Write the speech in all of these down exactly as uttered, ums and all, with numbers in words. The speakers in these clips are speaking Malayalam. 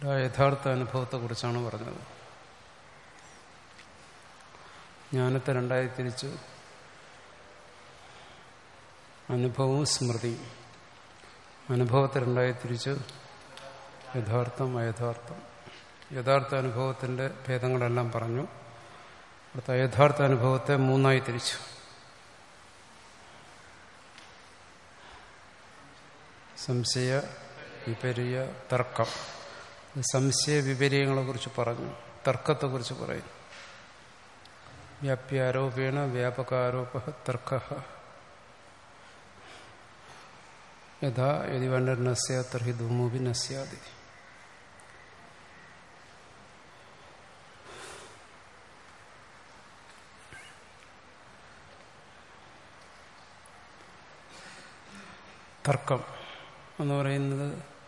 യഥാർത്ഥ അനുഭവത്തെക്കുറിച്ചാണ് പറഞ്ഞത്. ജ്ഞാനത്തെ രണ്ടായി തിരിച്ച് അനുഭവവും സ്മൃതിയും. അനുഭവത്തെ രണ്ടായി തിരിച്ച് യഥാർത്ഥം അയഥാർത്ഥം. യഥാർത്ഥ അനുഭവത്തിൻ്റെ ഭേദങ്ങളെല്ലാം പറഞ്ഞു. അടുത്ത യഥാർത്ഥ അനുഭവത്തെ മൂന്നായി തിരിച്ചു. സംശയ വിപര്യ തർക്കം. സംശയ വിപര്യങ്ങളെക്കുറിച്ച് പറഞ്ഞു, തർക്കത്തെക്കുറിച്ച് പറയും. വ്യാപ്യാരോപേണ വ്യാപകാരോപ തർക്ക. യഥാ യദി വന്നർനസ്യ തർഹി ധൂമോപി നസ്യാദി. തർക്കം എന്ന് പറയുന്നത്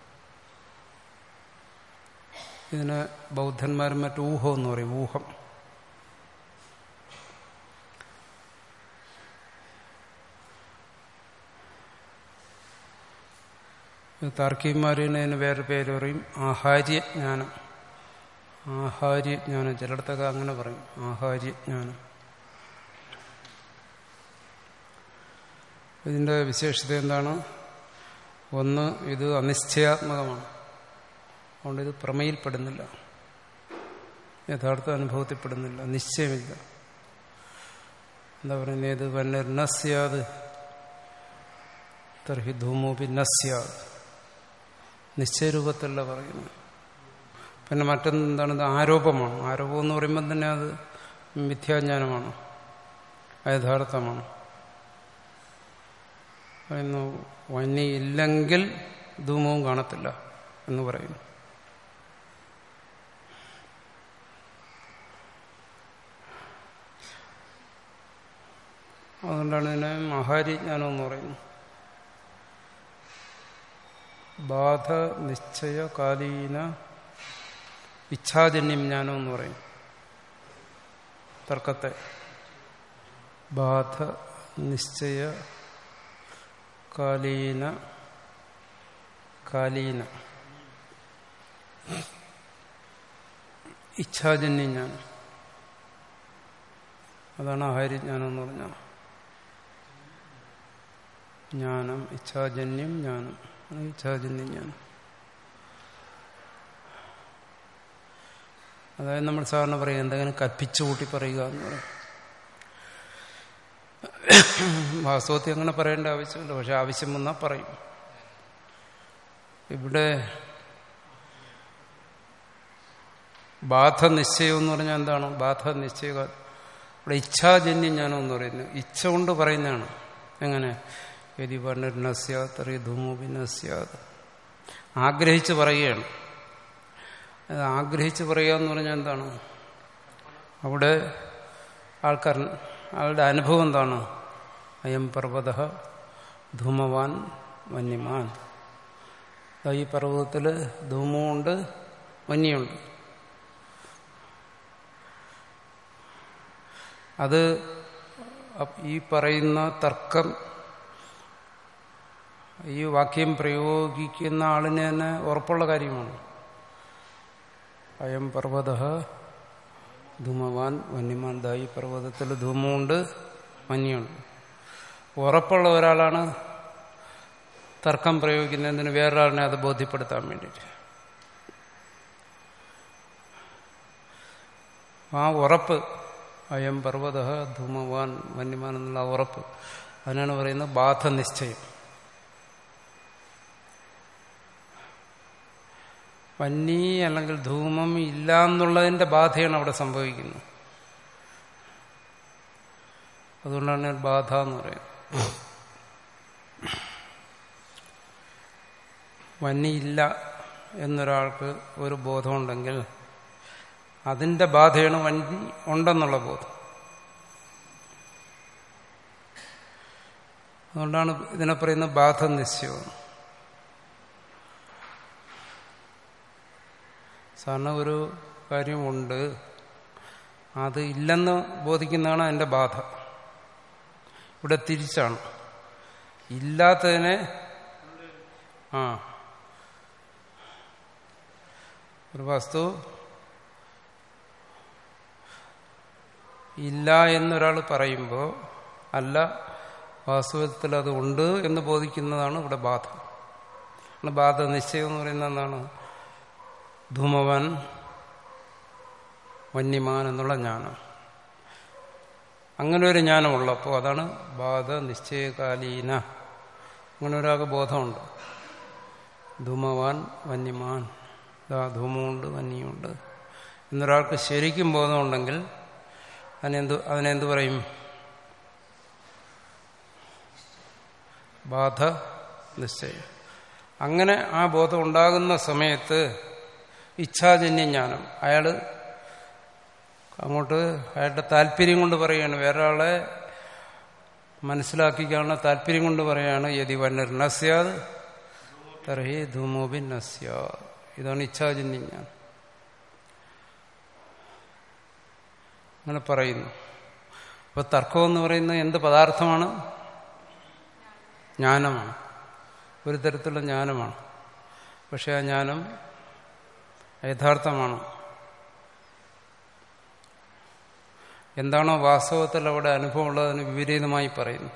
ഇതിന് ബൗദ്ധന്മാരും മറ്റു ഊഹം എന്ന് പറയും. ഊഹം. താർക്കികന്മാരിന് അതിന് വേറെ പേര് പറയും ആഹാര്യജ്ഞാനം. ആഹാര്യജ്ഞാനം ചിലയിടത്തൊക്കെ അങ്ങനെ പറയും, ആഹാര്യജ്ഞാനം. ഇതിൻ്റെ വിശേഷത എന്താണ്? ഒന്ന്, ഇത് അനിശ്ചയാത്മകമാണ്. അതുകൊണ്ട് ഇത് പ്രമേയിൽപ്പെടുന്നില്ല, യഥാർത്ഥ അനുഭവത്തിൽപ്പെടുന്നില്ല, നിശ്ചയമില്ല. എന്താ പറയുന്നത്? ഇത് വന്നെ നസ്യാത് തർഹി ധൂമോപി നസ്യാത്. നിശ്ചയരൂപത്തല്ല പറയുന്നത്. പിന്നെ മറ്റൊന്നെന്താണ്? ഇത് ആരോപമാണ്. ആരോപം എന്ന് പറയുമ്പോൾ തന്നെ അത് മിഥ്യാജ്ഞാനമാണ്, അയഥാർത്ഥമാണ്. പറയുന്നു വന്നി ഇല്ലെങ്കിൽ ധൂമവും കാണത്തില്ല എന്ന് പറയുന്നു. അതുകൊണ്ടാണ് ഇതിനെ ആഹാര്യജ്ഞാനം എന്ന് പറയുന്നത്. ബാധ നിശ്ചയകാലീന ഇച്ഛാജന്യം ജ്ഞാനം എന്ന് പറയും തർക്കത്തെ. ബാധ നിശ്ചയ കാലീന കാലീന ഇച്ഛാജന്യം ജ്ഞാനം. അതാണ് ആഹാര്യജ്ഞാനം എന്ന് പറഞ്ഞാൽ. ജ്ഞാനം ഇച്ഛാജന്യം ജ്ഞാനം, ഇച്ഛാജന്യം ജ്ഞാനം. അതായത് നമ്മൾ സാധാരണ പറയും എന്തെങ്കിലും കൽപ്പിച്ചു കൂട്ടി പറയുക എന്ന് പറയും. വാസ്തവത്തിൽ അങ്ങനെ പറയേണ്ട ആവശ്യമില്ല, പക്ഷെ ആവശ്യം വന്നാൽ പറയും. ഇവിടെ ബാധ നിശ്ചയം എന്ന് പറഞ്ഞാൽ എന്താണ്? ബാധ നിശ്ചയ ഇവിടെ ഇച്ഛാജന്യം ജ്ഞാനം എന്ന് പറയുന്നത് ഇച്ഛ കൊണ്ട് പറയുന്നതാണ്. എങ്ങനെ? യദി വർണ്ണസ്യാത് അറി ധൂമോപി നസ്യാത്. ആഗ്രഹിച്ച് പറയുകയാണ്. അത് ആഗ്രഹിച്ച് പറയുക എന്ന് പറഞ്ഞാൽ എന്താണ്? അവിടെ ആൾക്കാർ ആളുടെ അനുഭവം എന്താണ്? അയം പർവ്വത ധൂമവാൻ വന്യമാൻ. ഈ പർവ്വതത്തിൽ ധൂമമുണ്ട്, വന്യമുണ്ട്. അത് ഈ പറയുന്ന തർക്കം, ഈ വാക്യം പ്രയോഗിക്കുന്ന ആളിന് തന്നെ ഉറപ്പുള്ള കാര്യമാണ്. അയം പർവ്വത ധൂമവാൻ വന്യമാൻ. ദായി പർവ്വതത്തിൽ ധൂമമുണ്ട്, വന്യമുണ്ട്. ഉറപ്പുള്ള ഒരാളാണ് തർക്കം പ്രയോഗിക്കുന്നതിന് വേറൊരാളിനെ അത് ബോധ്യപ്പെടുത്താൻ വേണ്ടിയിട്ട്. ആ ഉറപ്പ്, അയം പർവ്വത ധൂമവാൻ വന്യമാൻ എന്നുള്ള ഉറപ്പ്, അതിനാണ് പറയുന്നത് ബാധ നിശ്ചയം. വന്നി അല്ലെങ്കിൽ ധൂമം ഇല്ല എന്നുള്ളതിൻ്റെ ബാധയാണ് അവിടെ സംഭവിക്കുന്നത്. അതുകൊണ്ടാണ് ബാധ എന്ന് പറയുന്നത്. വന്നിയില്ല എന്നൊരാൾക്ക് ഒരു ബോധമുണ്ടെങ്കിൽ അതിൻ്റെ ബാധയാണ് വന്നി ഉണ്ടെന്നുള്ള ബോധം. അതുകൊണ്ടാണ് ഇതിനെ പറയുന്നത് ബാധ നിശ്ചയം. സാധാരണ ഒരു കാര്യമുണ്ട്, അത് ഇല്ലെന്ന് ബോധിക്കുന്നതാണ് അതിൻ്റെ ബാധ. ഇവിടെ തിരിച്ചാണ്. ഇല്ലാത്തതിനെ ആ ഒരു വസ്തു ഇല്ല എന്നൊരാൾ പറയുമ്പോൾ അല്ല വാസ്തവത്തിൽ അത് ഉണ്ട് എന്ന് ബോധിക്കുന്നതാണ് ഇവിടെ ബാധ. ബാധ നിശ്ചയം എന്ന് പറയുന്നത് എന്താണ്? ധൂമവാൻ വന്യമാൻ എന്നുള്ള ജ്ഞാനം. അങ്ങനെ ഒരു ജ്ഞാനം ഉള്ളപ്പോൾ അതാണ് ബാധ നിശ്ചയകാലീന. അങ്ങനെ ഒരാൾക്ക് ബോധമുണ്ട്, ധൂമവാൻ വന്യമാൻ, ഇതാ ധൂമമുണ്ട് വന്യമുണ്ട് എന്നൊരാൾക്ക് ശരിക്കും ബോധമുണ്ടെങ്കിൽ അതിനെന്ത് അതിനെന്ത് പറയും? ബാധ നിശ്ചയം. അങ്ങനെ ആ ബോധം ഉണ്ടാകുന്ന സമയത്ത് ഇച്ഛാജന്യ ജ്ഞാനം, അയാൾ അങ്ങോട്ട് അയാളുടെ താല്പര്യം കൊണ്ട് പറയുകയാണ്, വേറൊരാളെ മനസ്സിലാക്കിക്കാനുള്ള താല്പര്യം കൊണ്ട് പറയുകയാണ്, യതി വന്നർ നസ്യാത് തർഹി ധൂമോബി നസ്യാത്. ഇതാണ് ഇച്ഛാജന്യ ജ്ഞാനം. അങ്ങനെ പറയുന്നു. അപ്പൊ തർക്കം എന്ന് പറയുന്നത് എന്ത് പദാർത്ഥമാണ്? ജ്ഞാനമാണ്, ഒരു തരത്തിലുള്ള ജ്ഞാനമാണ്. പക്ഷെ ആ ജ്ഞാനം യഥാർത്ഥമാണ്. എന്താണോ വാസ്തവത്തിൽ അവിടെ അനുഭവം ഉള്ളതിന് വിപരീതമായി പറയുന്നു.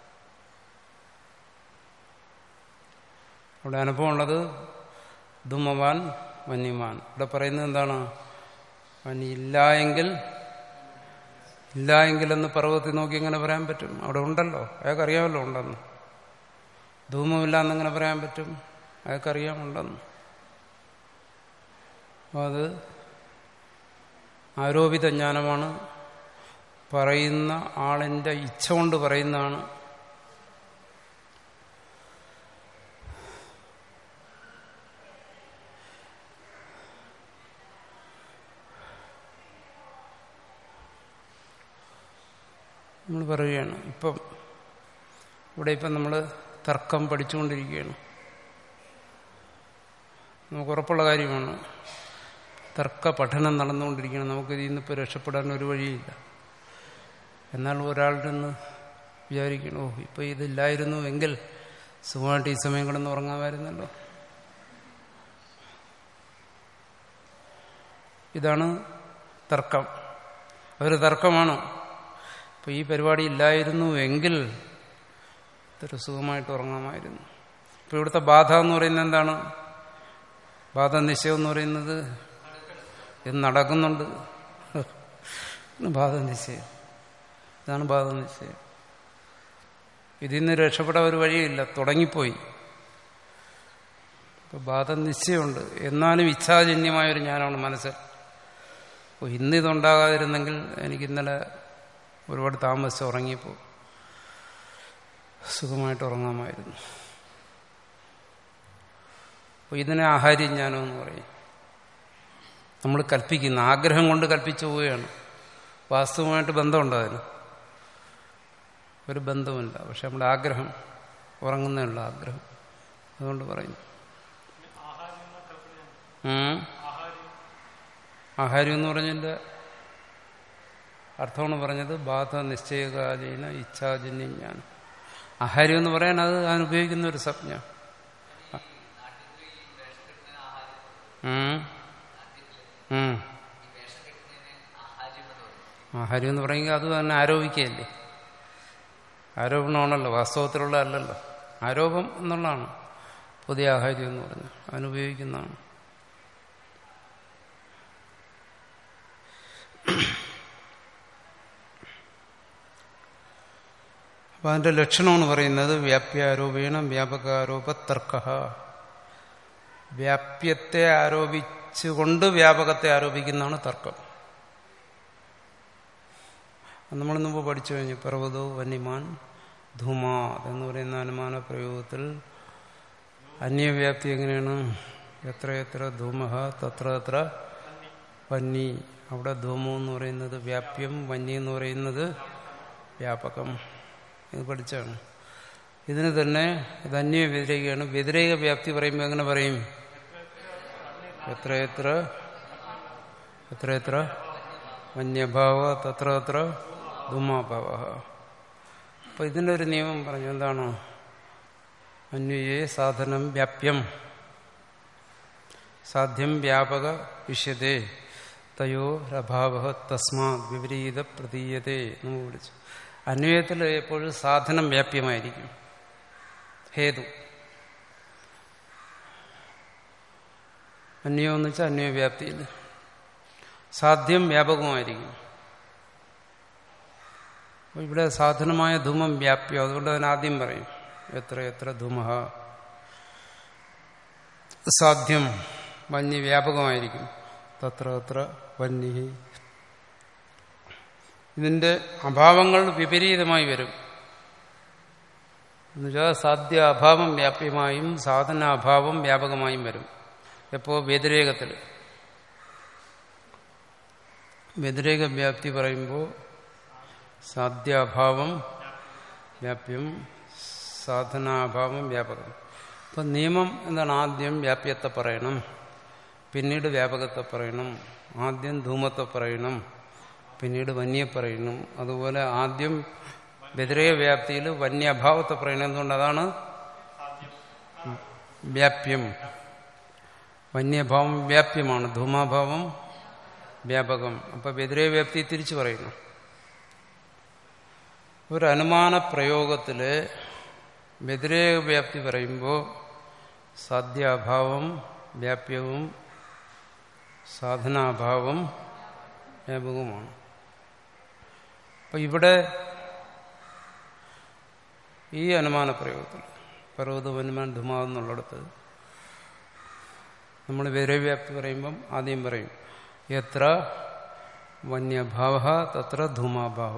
അവിടെ അനുഭവം ഉള്ളത് ധൂമവാൻ വന്യമാൻ. ഇവിടെ പറയുന്നത് എന്താണ്? വന്യ ഇല്ല എങ്കിൽ ഇല്ല എങ്കിലെന്ന് പർവ്വത്തിൽ നോക്കി എങ്ങനെ പറയാൻ പറ്റും? അവിടെ ഉണ്ടല്ലോ, അയാൾക്കറിയാമല്ലോ ഉണ്ടെന്ന്. ധൂമമില്ല എന്നെങ്ങനെ പറയാൻ പറ്റും? അയാൾക്കറിയാമുണ്ടെന്ന്. അപ്പോൾ അത് ആരോപിത ജ്ഞാനമാണ്, പറയുന്ന ആളിൻ്റെ ഇച്ഛ കൊണ്ട് പറയുന്നതാണ്. നമ്മൾ പറയുകയാണ്, ഇപ്പം ഇവിടെ ഇപ്പം നമ്മൾ തർക്കം പഠിച്ചുകൊണ്ടിരിക്കുകയാണ്. നമുക്ക് ഉറപ്പുള്ള കാര്യമാണ്, തർക്ക പഠനം നടന്നുകൊണ്ടിരിക്കുകയാണ്. നമുക്കിതിൽ നിന്നിപ്പോൾ രക്ഷപ്പെടാൻ ഒരു വഴിയില്ല. എന്നാൽ ഒരാളുടെ നിന്ന് വിചാരിക്കണോ, ഇപ്പോൾ ഇതില്ലായിരുന്നു എങ്കിൽ സുഖമായിട്ട് ഈ സമയം കിടന്ന് ഉറങ്ങാമായിരുന്നല്ലോ. ഇതാണ് തർക്കം. അതൊരു തർക്കമാണ്. ഇപ്പോൾ ഈ പരിപാടി ഇല്ലായിരുന്നു എങ്കിൽ ഇത്ര സുഖമായിട്ട് ഉറങ്ങാമായിരുന്നു. ഇപ്പോൾ ഇവിടുത്തെ ബാധ എന്ന് പറയുന്നത് എന്താണ്? ബാധ നിശ്ചയം എന്ന് പറയുന്നത് ഇത് നടക്കുന്നുണ്ട്. ബാധ നിശ്ചയം, ഇതാണ് ബാധ നിശ്ചയം. ഇതിൽ നിന്ന് രക്ഷപ്പെടാൻ ഒരു വഴിയില്ല, തുടങ്ങിപ്പോയി. ഇപ്പോൾ ബാധ നിശ്ചയമുണ്ട്, എന്നാലും ഇച്ഛാജന്യമായൊരു ജ്ഞാനമാണ് മനസ്സിൽ. ഓ, ഇന്നിതുണ്ടാകാതിരുന്നെങ്കിൽ എനിക്ക് ഇന്നലെ ഒരുപാട് താമസിച്ച് ഉറങ്ങിയപ്പോൾ സുഖമായിട്ട് ഉറങ്ങാമായിരുന്നു. അപ്പോൾ ഇതിനെ ആഹാര്യജ്ഞാനം എന്ന് പറയും. നമ്മൾ കൽപ്പിക്കുന്ന, ആഗ്രഹം കൊണ്ട് കൽപ്പിച്ചു പോവുകയാണ്. വാസ്തവമായിട്ട് ബന്ധമുണ്ടോ അതിന്? ഒരു ബന്ധമില്ല. പക്ഷെ നമ്മുടെ ആഗ്രഹം, ഉറങ്ങുന്നതിനുള്ള ആഗ്രഹം, അതുകൊണ്ട് പറയുന്നു. ആഹാര്യം എന്ന് പറഞ്ഞതിൻ്റെ അർത്ഥമാണ് പറഞ്ഞത് ബാധ നിശ്ചയകാലീന ഇച്ഛാജന്യ ജ്ഞാനം. ആഹാര്യം എന്ന് പറയാൻ അത് അതിന് ഉപയോഗിക്കുന്ന ഒരു സംജ്ഞ. ആഹാര്യം എന്ന് പറയുമെങ്കിൽ അത് തന്നെ ആരോപിക്കുകയല്ലേ. ആരോപണമാണല്ലോ, വാസ്തവത്തിലുള്ള അല്ലല്ലോ. ആരോപം എന്നുള്ളതാണ് പുതിയ ആഹാര്യം എന്ന് പറഞ്ഞു, അതിനുപയോഗിക്കുന്നതാണ്. അപ്പൊ അതിന്റെ ലക്ഷണമെന്ന് പറയുന്നത് വ്യാപ്യാരോപേണ വ്യാപകാരോപ തർക്ക. വ്യാപ്യത്തെ ആരോപിച്ചുകൊണ്ട് വ്യാപകത്തെ ആരോപിക്കുന്നതാണ് തർക്കം. നമ്മൾ മുമ്പ് പഠിച്ചു കഴിഞ്ഞു. പർവ്വതോ വന്യമാൻ ധൂമാത് എന്ന് പറയുന്ന അനുമാന പ്രയോഗത്തിൽ അന്യവ്യാപ്തി എങ്ങനെയാണ്? എത്ര എത്ര ധൂമഹ തത്ര എത്ര വന്നി. അവിടെ ധൂമം എന്ന് പറയുന്നത് വ്യാപ്യം, വന്നി എന്ന് പറയുന്നത് വ്യാപകം. ഇത് പഠിച്ചാണ്. ഇതിന് തന്നെ ഇത് അന്യ വ്യതിരേകയാണ്. വ്യതിരേക വ്യാപ്തി പറയുമ്പോൾ എങ്ങനെ പറയും? എത്ര എത്ര എത്ര എത്ര വന്യഭാവ തത്ര എത്ര ധൂമാഭാവ. അപ്പൊ ഇതിൻ്റെ ഒരു നിയമം പറഞ്ഞു. എന്താണ്? അന്വയേ സാധനം വ്യാപ്യം സാധ്യം വ്യാപക വിഷ്യതേ തയോ രഭാവ തസ്മാ വിപരീത പ്രതീയതേ എന്ന് വിളിച്ചു. അന്വയത്തിൽ എപ്പോഴും സാധനം വ്യാപ്യമായിരിക്കും. ഹേതു അന്വയം എന്ന് വെച്ചാൽ അന്വയവ്യാപ്തിയിൽ സാധ്യം വ്യാപകമായിരിക്കും. ഇവിടെ സാധനമായ ധൂമം വ്യാപ്യം, അതുകൊണ്ട് അതിനാദ്യം പറയും എത്ര എത്ര ധൂമഃ. സാധ്യം വന്യ വ്യാപകമായിരിക്കും. തത്ര തത്ര വന്യ. ഇതിന്റെ അഭാവങ്ങൾ വിപരീതമായി വരും. എന്നുവെച്ചാൽ സാധ്യ അഭാവം വ്യാപ്യമായും സാധന അഭാവം വ്യാപകമായും വരും. എപ്പോ വ്യതിരേകത്തിൽ. വ്യതിരേക വ്യാപ്തി പറയുമ്പോൾ സാധ്യാഭാവം വ്യാപ്യം, സാധനാഭാവം വ്യാപകം. അപ്പം നിയമം എന്താണ്? ആദ്യം വ്യാപ്യത്തെ പറയണം, പിന്നീട് വ്യാപകത്തെ പറയണം. ആദ്യം ധൂമത്തെ പറയണം, പിന്നീട് വന്യെ പറയണം. അതുപോലെ ആദ്യം വ്യതിരേക വ്യാപ്തിയിൽ വന്യഭാവത്തെ പറയണം. എന്തുകൊണ്ട്? അതാണ് വ്യാപ്യം. വന്യഭാവം വ്യാപ്യമാണ്, ധൂമാഭാവം വ്യാപകം. അപ്പൊ വ്യതിരേക വ്യാപ്തി തിരിച്ചു പറയുന്നു. ഒരു അനുമാന പ്രയോഗത്തില് വ്യതിരേക വ്യാപ്തി പറയുമ്പോൾ സാധ്യാഭാവം വ്യാപ്യവും സാധനാഭാവം വ്യാപകവുമാണ്. അപ്പൊ ഇവിടെ ഈ അനുമാന പ്രയോഗത്തിൽ പർവ്വത വന്യമാൻ ധുമാവെന്നുള്ളിടത്ത് നമ്മൾ വ്യതിരേകവ്യാപ്തി പറയുമ്പം ആദ്യം പറയും എത്ര വന്യഭാവ തത്ര ധൂമാഭാവ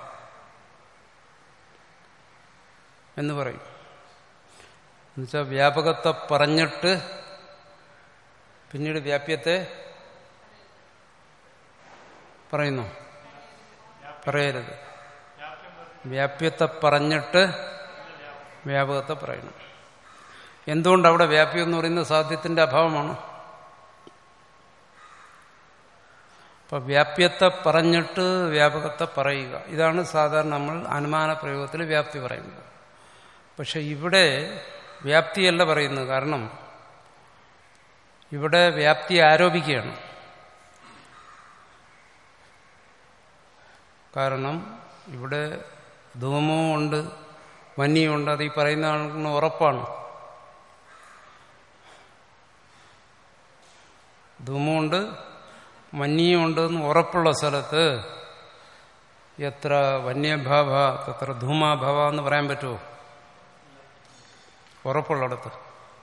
എന്ന് പറയും. എന്നുവെച്ചാൽ വ്യാപകത്തെ പറഞ്ഞിട്ട് പിന്നീട് വ്യാപ്യത്തെ പറയുന്നു. പറയരുത്. വ്യാപ്യത്തെ പറഞ്ഞിട്ട് വ്യാപകത്തെ പറയണം. എന്തുകൊണ്ട്? അവിടെ വ്യാപ്യം എന്ന് പറയുന്നത് സാധ്യത്തിന്റെ അഭാവമാണ്. അപ്പൊ വ്യാപ്യത്തെ പറഞ്ഞിട്ട് വ്യാപകത്തെ പറയുക, ഇതാണ് സാധാരണ നമ്മൾ അനുമാന പ്രയോഗത്തിൽ വ്യാപ്തി പറയുന്നത്. പക്ഷെ ഇവിടെ വ്യാപ്തിയല്ല പറയുന്നത്. കാരണം ഇവിടെ വ്യാപ്തി ആരോപിക്കുകയാണ്. കാരണം ഇവിടെ ധൂമവും ഉണ്ട്, വന്യമുണ്ട്. അത് ഈ പറയുന്ന ആൾക്ക് ഉറപ്പാണ്. ധൂമമുണ്ട് വന്യമുണ്ട് എന്ന് ഉറപ്പുള്ള സ്ഥലത്ത് എത്ര വന്യഭാവ തത്ര ധൂമാഭാവ എന്ന് പറയാൻ പറ്റുമോ? ഉറപ്പുള്ളിടത്ത്.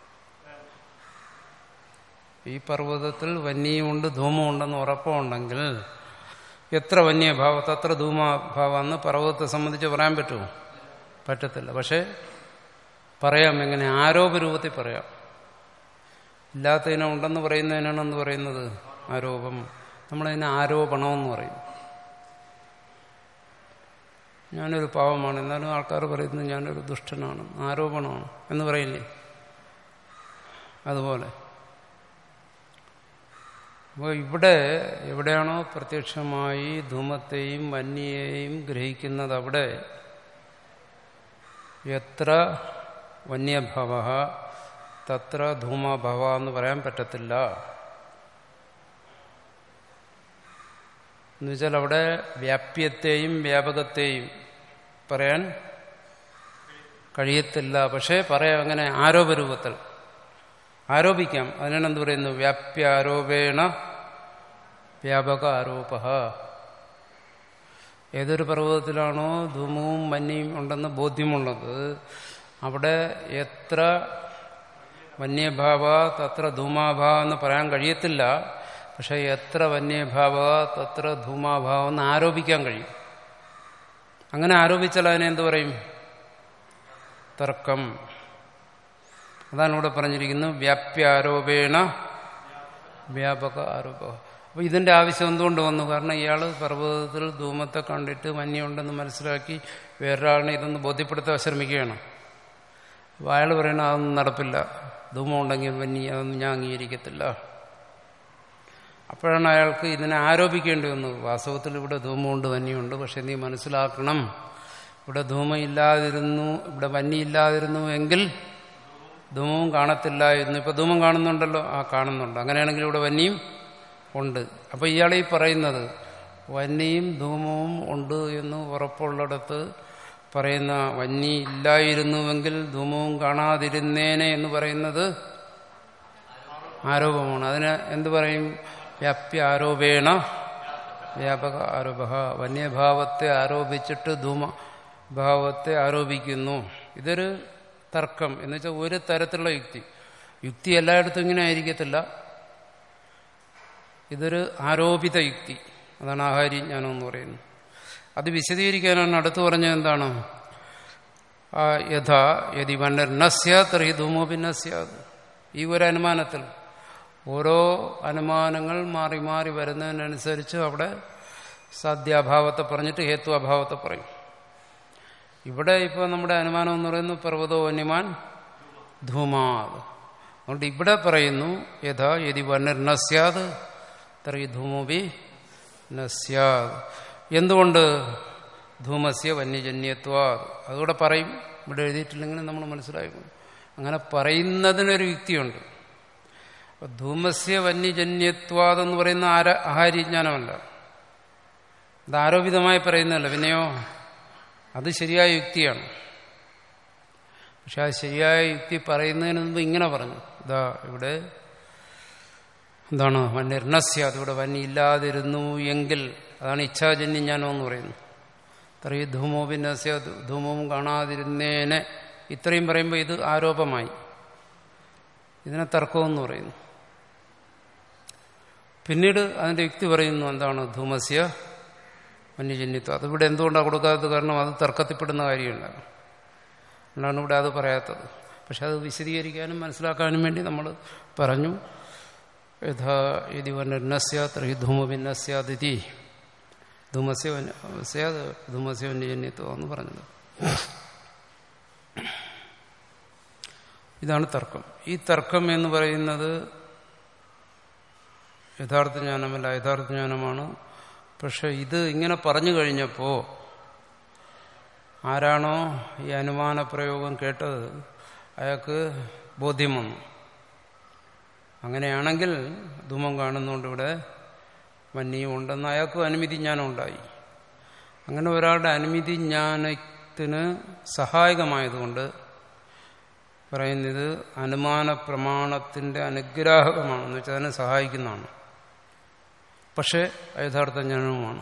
ഈ പർവ്വതത്തിൽ വന്യമുണ്ട് ധൂമമുണ്ടെന്ന് ഉറപ്പുണ്ടെങ്കിൽ എത്ര വന്യഭാവ തത്ര ധൂമാഭാവ എന്ന് പർവ്വതത്തെ സംബന്ധിച്ച് പറയാൻ പറ്റുമോ? പറ്റത്തില്ല. പക്ഷെ പറയാം. എങ്ങനെ? ആരോപരൂപത്തിൽ പറയാം. ഇല്ലാത്തതിനെ ഉണ്ടെന്ന് പറയുന്നതിനാണ് എന്ന് പറയുന്നത് ആരോപം. നമ്മളതിനെ ആരോപണമെന്ന് പറയും. ഞാനൊരു പാവമാണ്, എന്നാലും ആൾക്കാർ പറയുന്നത് ഞാനൊരു ദുഷ്ടനാണ്, ആരോപണമാണ് എന്ന് പറയില്ലേ? അതുപോലെ അപ്പോൾ ഇവിടെ എവിടെയാണോ പ്രത്യക്ഷമായി ധൂമത്തെയും വന്യയെയും ഗ്രഹിക്കുന്നത് അവിടെ എത്ര വന്യഭവ തത്ര ധൂമഭവ എന്ന് പറയാൻ പറ്റത്തില്ല. എന്നുവെച്ചാൽ അവിടെ വ്യാപ്യത്തെയും വ്യാപകത്തെയും പറയാൻ കഴിയത്തില്ല. പക്ഷേ പറയാം. അങ്ങനെ ആരോപരൂപത്തിൽ ആരോപിക്കാം. അതിനാണ് എന്ത് പറയുന്നു? വ്യാപ്യാരോപേണ വ്യാപക ആരോപ. ഏതൊരു പർവ്വതത്തിലാണോ ധൂമവും വന്യയും ഉണ്ടെന്ന് ബോധ്യമുള്ളത് അവിടെ എത്ര വന്യഭാവ തത്ര ധൂമാഭാവ എന്ന് പറയാൻ കഴിയത്തില്ല. പക്ഷെ എത്ര വന്യഭാവ തത്ര ധൂമാഭാവം എന്ന് ആരോപിക്കാൻ കഴിയും. അങ്ങനെ ആരോപിച്ചാൽ അതിനെ എന്ത് പറയും? തർക്കം. അതാണ് ഇവിടെ പറഞ്ഞിരിക്കുന്നത് വ്യാപ്യാരോപേണ വ്യാപക ആരോപ. അപ്പൊ ഇതിന്റെ ആവശ്യം എന്തുകൊണ്ട് വന്നു? കാരണം ഇയാൾ പർവ്വതത്തിൽ ധൂമത്തെ കണ്ടിട്ട് വന്യമുണ്ടെന്ന് മനസ്സിലാക്കി വേറൊരാളിനെ ഇതൊന്ന് ബോധ്യപ്പെടുത്താൻ ശ്രമിക്കുകയാണ്. അപ്പോൾ അയാൾ പറയണ അതൊന്നും നടപ്പില്ല, ധൂമം ഉണ്ടെങ്കിൽ വന്യ അതൊന്നും ഞാൻ അംഗീകരിക്കത്തില്ല. അപ്പോഴാണ് അയാൾക്ക് ഇതിനെ ആരോപിക്കേണ്ടി വന്നത്. വാസ്തവത്തിൽ ഇവിടെ ധൂമമുണ്ട് വന്യമുണ്ട്, പക്ഷെ നീ മനസ്സിലാക്കണം, ഇവിടെ ധൂമം ഇല്ലാതിരുന്നു ഇവിടെ വന്യ ഇല്ലാതിരുന്നു എങ്കിൽ ധൂമവും കാണത്തില്ലായിരുന്നു. ഇപ്പൊ ധൂമം കാണുന്നുണ്ടല്ലോ, ആ കാണുന്നുണ്ട്. അങ്ങനെയാണെങ്കിൽ ഇവിടെ വന്യം ഉണ്ട്. അപ്പൊ ഇയാളീ പറയുന്നത് വന്യയും ധൂമവും ഉണ്ട് എന്ന് ഉറപ്പുള്ളിടത്ത് പറയുന്ന വന്നി ഇല്ലായിരുന്നുവെങ്കിൽ ധൂമവും കാണാതിരുന്നേനെ എന്ന് പറയുന്നത് ആരോപമാണ്. അതിന് എന്തു പറയും? വ്യാപ്യ ആരോപേണ വ്യാപക ആരോപ. വന്യഭാവത്തെ ആരോപിച്ചിട്ട് ധൂമഭാവത്തെ ആരോപിക്കുന്നു. ഇതൊരു തർക്കം എന്ന് വെച്ചാൽ ഒരു തരത്തിലുള്ള യുക്തി. യുക്തി എല്ലായിടത്തും ഇങ്ങനെ ആയിരിക്കത്തില്ല. ഇതൊരു ആരോപിത യുക്തി. അതാണ് ആഹാരി ജ്ഞാനം എന്ന് പറയുന്നത്. അത് വിശദീകരിക്കാനാണ് അടുത്ത് പറഞ്ഞത് എന്താണ്? യഥാ യദി വന്നർ നസ്യാത് തർഹി ധൂമോപി നസ്യാത്. ഈ ഒരു അനുമാനത്തിൽ ഓരോ അനുമാനങ്ങൾ മാറി മാറി വരുന്നതിനനുസരിച്ച് അവിടെ സാധ്യാഭാവത്തെ പറഞ്ഞിട്ട് ഹേത്വാഭാവത്തെ പറയും. ഇവിടെ ഇപ്പോൾ നമ്മുടെ അനുമാനം എന്ന് പറയുന്നത് പർവ്വതോ വന്യമാൻ ധൂമാത്. അതുകൊണ്ട് ഇവിടെ പറയുന്നു യഥാ യദി വന്നർ നസ്യാത് തർഹി ധൂമോപി നസ്യാത്. എന്തുകൊണ്ട്? ധൂമസ്യ വന്യജന്യത്വാ. അതുകൂടെ പറയും. ഇവിടെ എഴുതിയിട്ടില്ലെങ്കിലും നമ്മൾ മനസ്സിലാക്കും. അങ്ങനെ പറയുന്നതിനൊരു യുക്തിയുണ്ട്. ധൂമസ്യ വന്യജന്യത്വാതെന്ന് പറയുന്ന ആര ആഹാര്യജ്ഞാനമല്ല, അത് ആരോപിതമായി പറയുന്നതല്ല. പിന്നെയോ അത് ശരിയായ യുക്തിയാണ്. പക്ഷെ ആ ശരിയായ യുക്തി പറയുന്നതിന് മുമ്പ് ഇങ്ങനെ പറഞ്ഞു. ഇതാ ഇവിടെ എന്താണ്? വന്യർണസ്യ. അതിവിടെ വന്യ ഇല്ലാതിരുന്നു എങ്കിൽ അതാണ് ഇച്ഛാജന്യം ജ്ഞാനം എന്ന് പറയുന്നത്. ഇത്രയും ധൂമോപിന്നസ്യ, ധൂമവും കാണാതിരുന്നേനെ, ഇത്രയും പറയുമ്പോൾ ഇത് ആരോപമായി. ഇതിനെ തർക്കമെന്ന് പറയുന്നു. പിന്നീട് അതിന്റെ യുക്തി പറയുന്നു എന്താണ്? ധൂമസ്യ വന്യജന്യത്വം. അതിവിടെ എന്തുകൊണ്ടാണ് കൊടുക്കാത്തത്? കാരണം അത് തർക്കത്തിൽപ്പെടുന്ന കാര്യമല്ല. അതുകൊണ്ടാണ് ഇവിടെ അത് പറയാത്തത്. പക്ഷെ അത് വിശദീകരിക്കാനും മനസ്സിലാക്കാനും വേണ്ടി നമ്മൾ പറഞ്ഞു. യഥാ യദി വന്നർനസ്യ തർഹി ധൂമഭിന്നസ്യാദിതി ധൂമസ്യ ധൂമസ്യ വന്യജന്യത്വം എന്ന് പറഞ്ഞത്. ഇതാണ് തർക്കം. ഈ തർക്കം എന്ന് പറയുന്നത് യഥാർത്ഥ ജ്ഞാനമല്ല, യഥാർത്ഥ ജ്ഞാനമാണ്. പക്ഷെ ഇത് ഇങ്ങനെ പറഞ്ഞു കഴിഞ്ഞപ്പോൾ ആരാണോ ഈ അനുമാന പ്രയോഗം കേട്ടത് അയാൾക്ക് ബോധ്യം വന്നു. അങ്ങനെയാണെങ്കിൽ ധൂമം കാണുന്നതുകൊണ്ട് ഇവിടെ വന്യം ഉണ്ടെന്ന് അയാൾക്കും അനുമതി ജ്ഞാനം ഉണ്ടായി. അങ്ങനെ ഒരാളുടെ അനുമതി ജ്ഞാനത്തിന് സഹായകമായതുകൊണ്ട് പറയുന്നത് അനുമാന പ്രമാണത്തിന്റെ അനുഗ്രാഹകമാണെന്ന് വെച്ചാൽ അതിനെ സഹായിക്കുന്നതാണ്. പക്ഷെ യഥാർത്ഥ ജ്ഞാനവുമാണ്.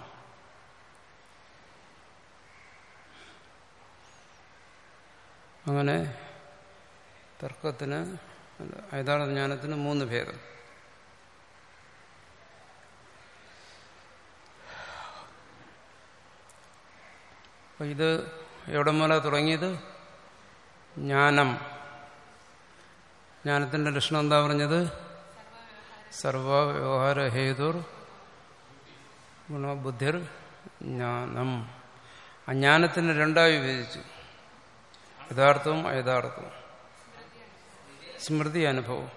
അങ്ങനെ തർക്കത്തിന് യഥാർത്ഥ ജ്ഞാനത്തിന് മൂന്ന് ഭേദം. അപ്പൊ ഇത് എവിടെ മുതലാണ് തുടങ്ങിയത്? ജ്ഞാനം. ജ്ഞാനത്തിന്റെ ലക്ഷണം എന്താ പറഞ്ഞത്? സർവ വ്യവഹാര ഹേതുർ ഗുണബുദ്ധിർ ജ്ഞാനം. ആ ജ്ഞാനത്തിന് രണ്ടായി വിഭജിച്ചു, യഥാർത്ഥവും അയഥാർത്ഥവും. സ്മൃതി അനുഭവം.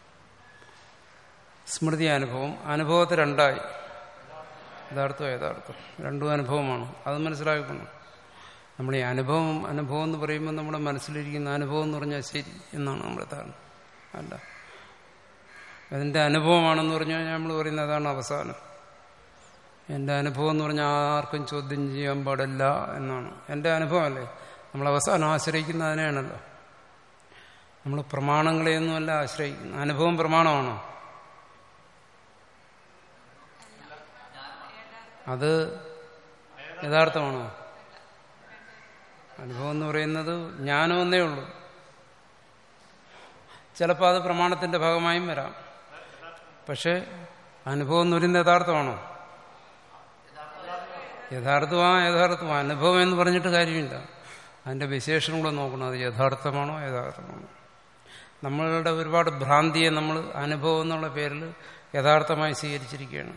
സ്മൃതി അനുഭവം അനുഭവത്തെ രണ്ടായി, യഥാർത്ഥവും അയഥാർത്ഥം. രണ്ടും അനുഭവമാണ്. അത് മനസ്സിലാക്കണം. നമ്മൾ ഈ അനുഭവം അനുഭവം എന്ന് പറയുമ്പോൾ നമ്മുടെ മനസ്സിലിരിക്കുന്ന അനുഭവം എന്ന് പറഞ്ഞാൽ ശരി എന്നാണ് നമ്മുടെ ധാരണ. അല്ല, അതിൻ്റെ അനുഭവമാണെന്ന് പറഞ്ഞു കഴിഞ്ഞാൽ നമ്മൾ പറയുന്നത് അതാണ് അവസാനം. എൻ്റെ അനുഭവം എന്ന് പറഞ്ഞാൽ ആർക്കും ചോദ്യം ചെയ്യാൻ പാടില്ല എന്നാണ്. എൻ്റെ അനുഭവമല്ലേ, നമ്മൾ അവസാനം ആശ്രയിക്കുന്ന അതിനെയാണല്ലോ. നമ്മൾ പ്രമാണങ്ങളെയൊന്നുമല്ല ആശ്രയിക്കുന്നു. അനുഭവം പ്രമാണമാണോ? അത് യഥാർത്ഥമാണോ? അനുഭവം എന്ന് പറയുന്നത് ജ്ഞാനമെന്നേ ഉള്ളൂ. ചിലപ്പോൾ അത് പ്രമാണത്തിന്റെ ഭാഗമായും വരാം. പക്ഷെ അനുഭവം എന്ന് പറയുന്നത് യഥാർത്ഥമാണോ? യഥാർത്ഥമാ യഥാർത്ഥമാ അനുഭവം എന്ന് പറഞ്ഞിട്ട് കാര്യമില്ല. അതിന്റെ വിശേഷണം കൂടെ നോക്കണം. അത് യഥാർത്ഥമാണോ യഥാർത്ഥമാണോ? നമ്മളുടെ ഒരുപാട് ഭ്രാന്തിയെ നമ്മൾ അനുഭവം എന്നുള്ള പേരിൽ യഥാർത്ഥമായി സ്വീകരിച്ചിരിക്കുകയാണ്.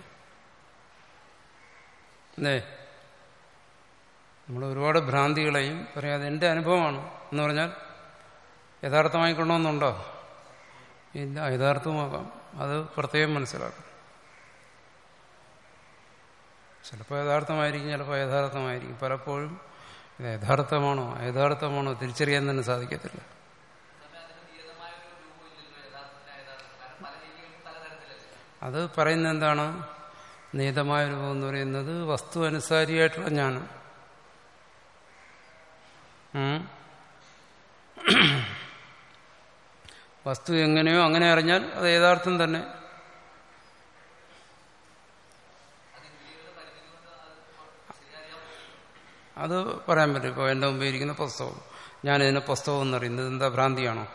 അല്ലേ? നമ്മൾ ഒരുപാട് ഭ്രാന്തികളെയും പറയാതെ എൻ്റെ അനുഭവമാണ് എന്ന് പറഞ്ഞാൽ യഥാർത്ഥമായി കൊണ്ടുവന്നുണ്ടോ? ഇല്ല, യഥാർത്ഥമാകാം. അത് പ്രത്യേകം മനസ്സിലാക്കാം. ചിലപ്പോൾ യഥാർത്ഥമായിരിക്കും, ചിലപ്പോൾ യഥാർത്ഥമായിരിക്കും. പലപ്പോഴും ഇത് യഥാർത്ഥമാണോ യഥാർത്ഥമാണോ തിരിച്ചറിയാൻ തന്നെ സാധിക്കത്തില്ല. അത് പറയുന്നത് എന്താണ്? നിയതമായ രൂപം എന്ന് പറയുന്നത് വസ്തു അനുസാരിയായിട്ടുള്ള ജ്ഞാനം. വസ്തു എങ്ങനെയോ അങ്ങനെ അറിഞ്ഞാൽ അത് യഥാർത്ഥം തന്നെ. അത് പറയാൻ പറ്റും. ഇപ്പോൾ എൻ്റെ മുമ്പിൽ ഇരിക്കുന്ന പുസ്തകം, ഞാനിതിനെ പുസ്തകം എന്നറിയുന്നത് എന്താ ഭ്രാന്തിയാണോ?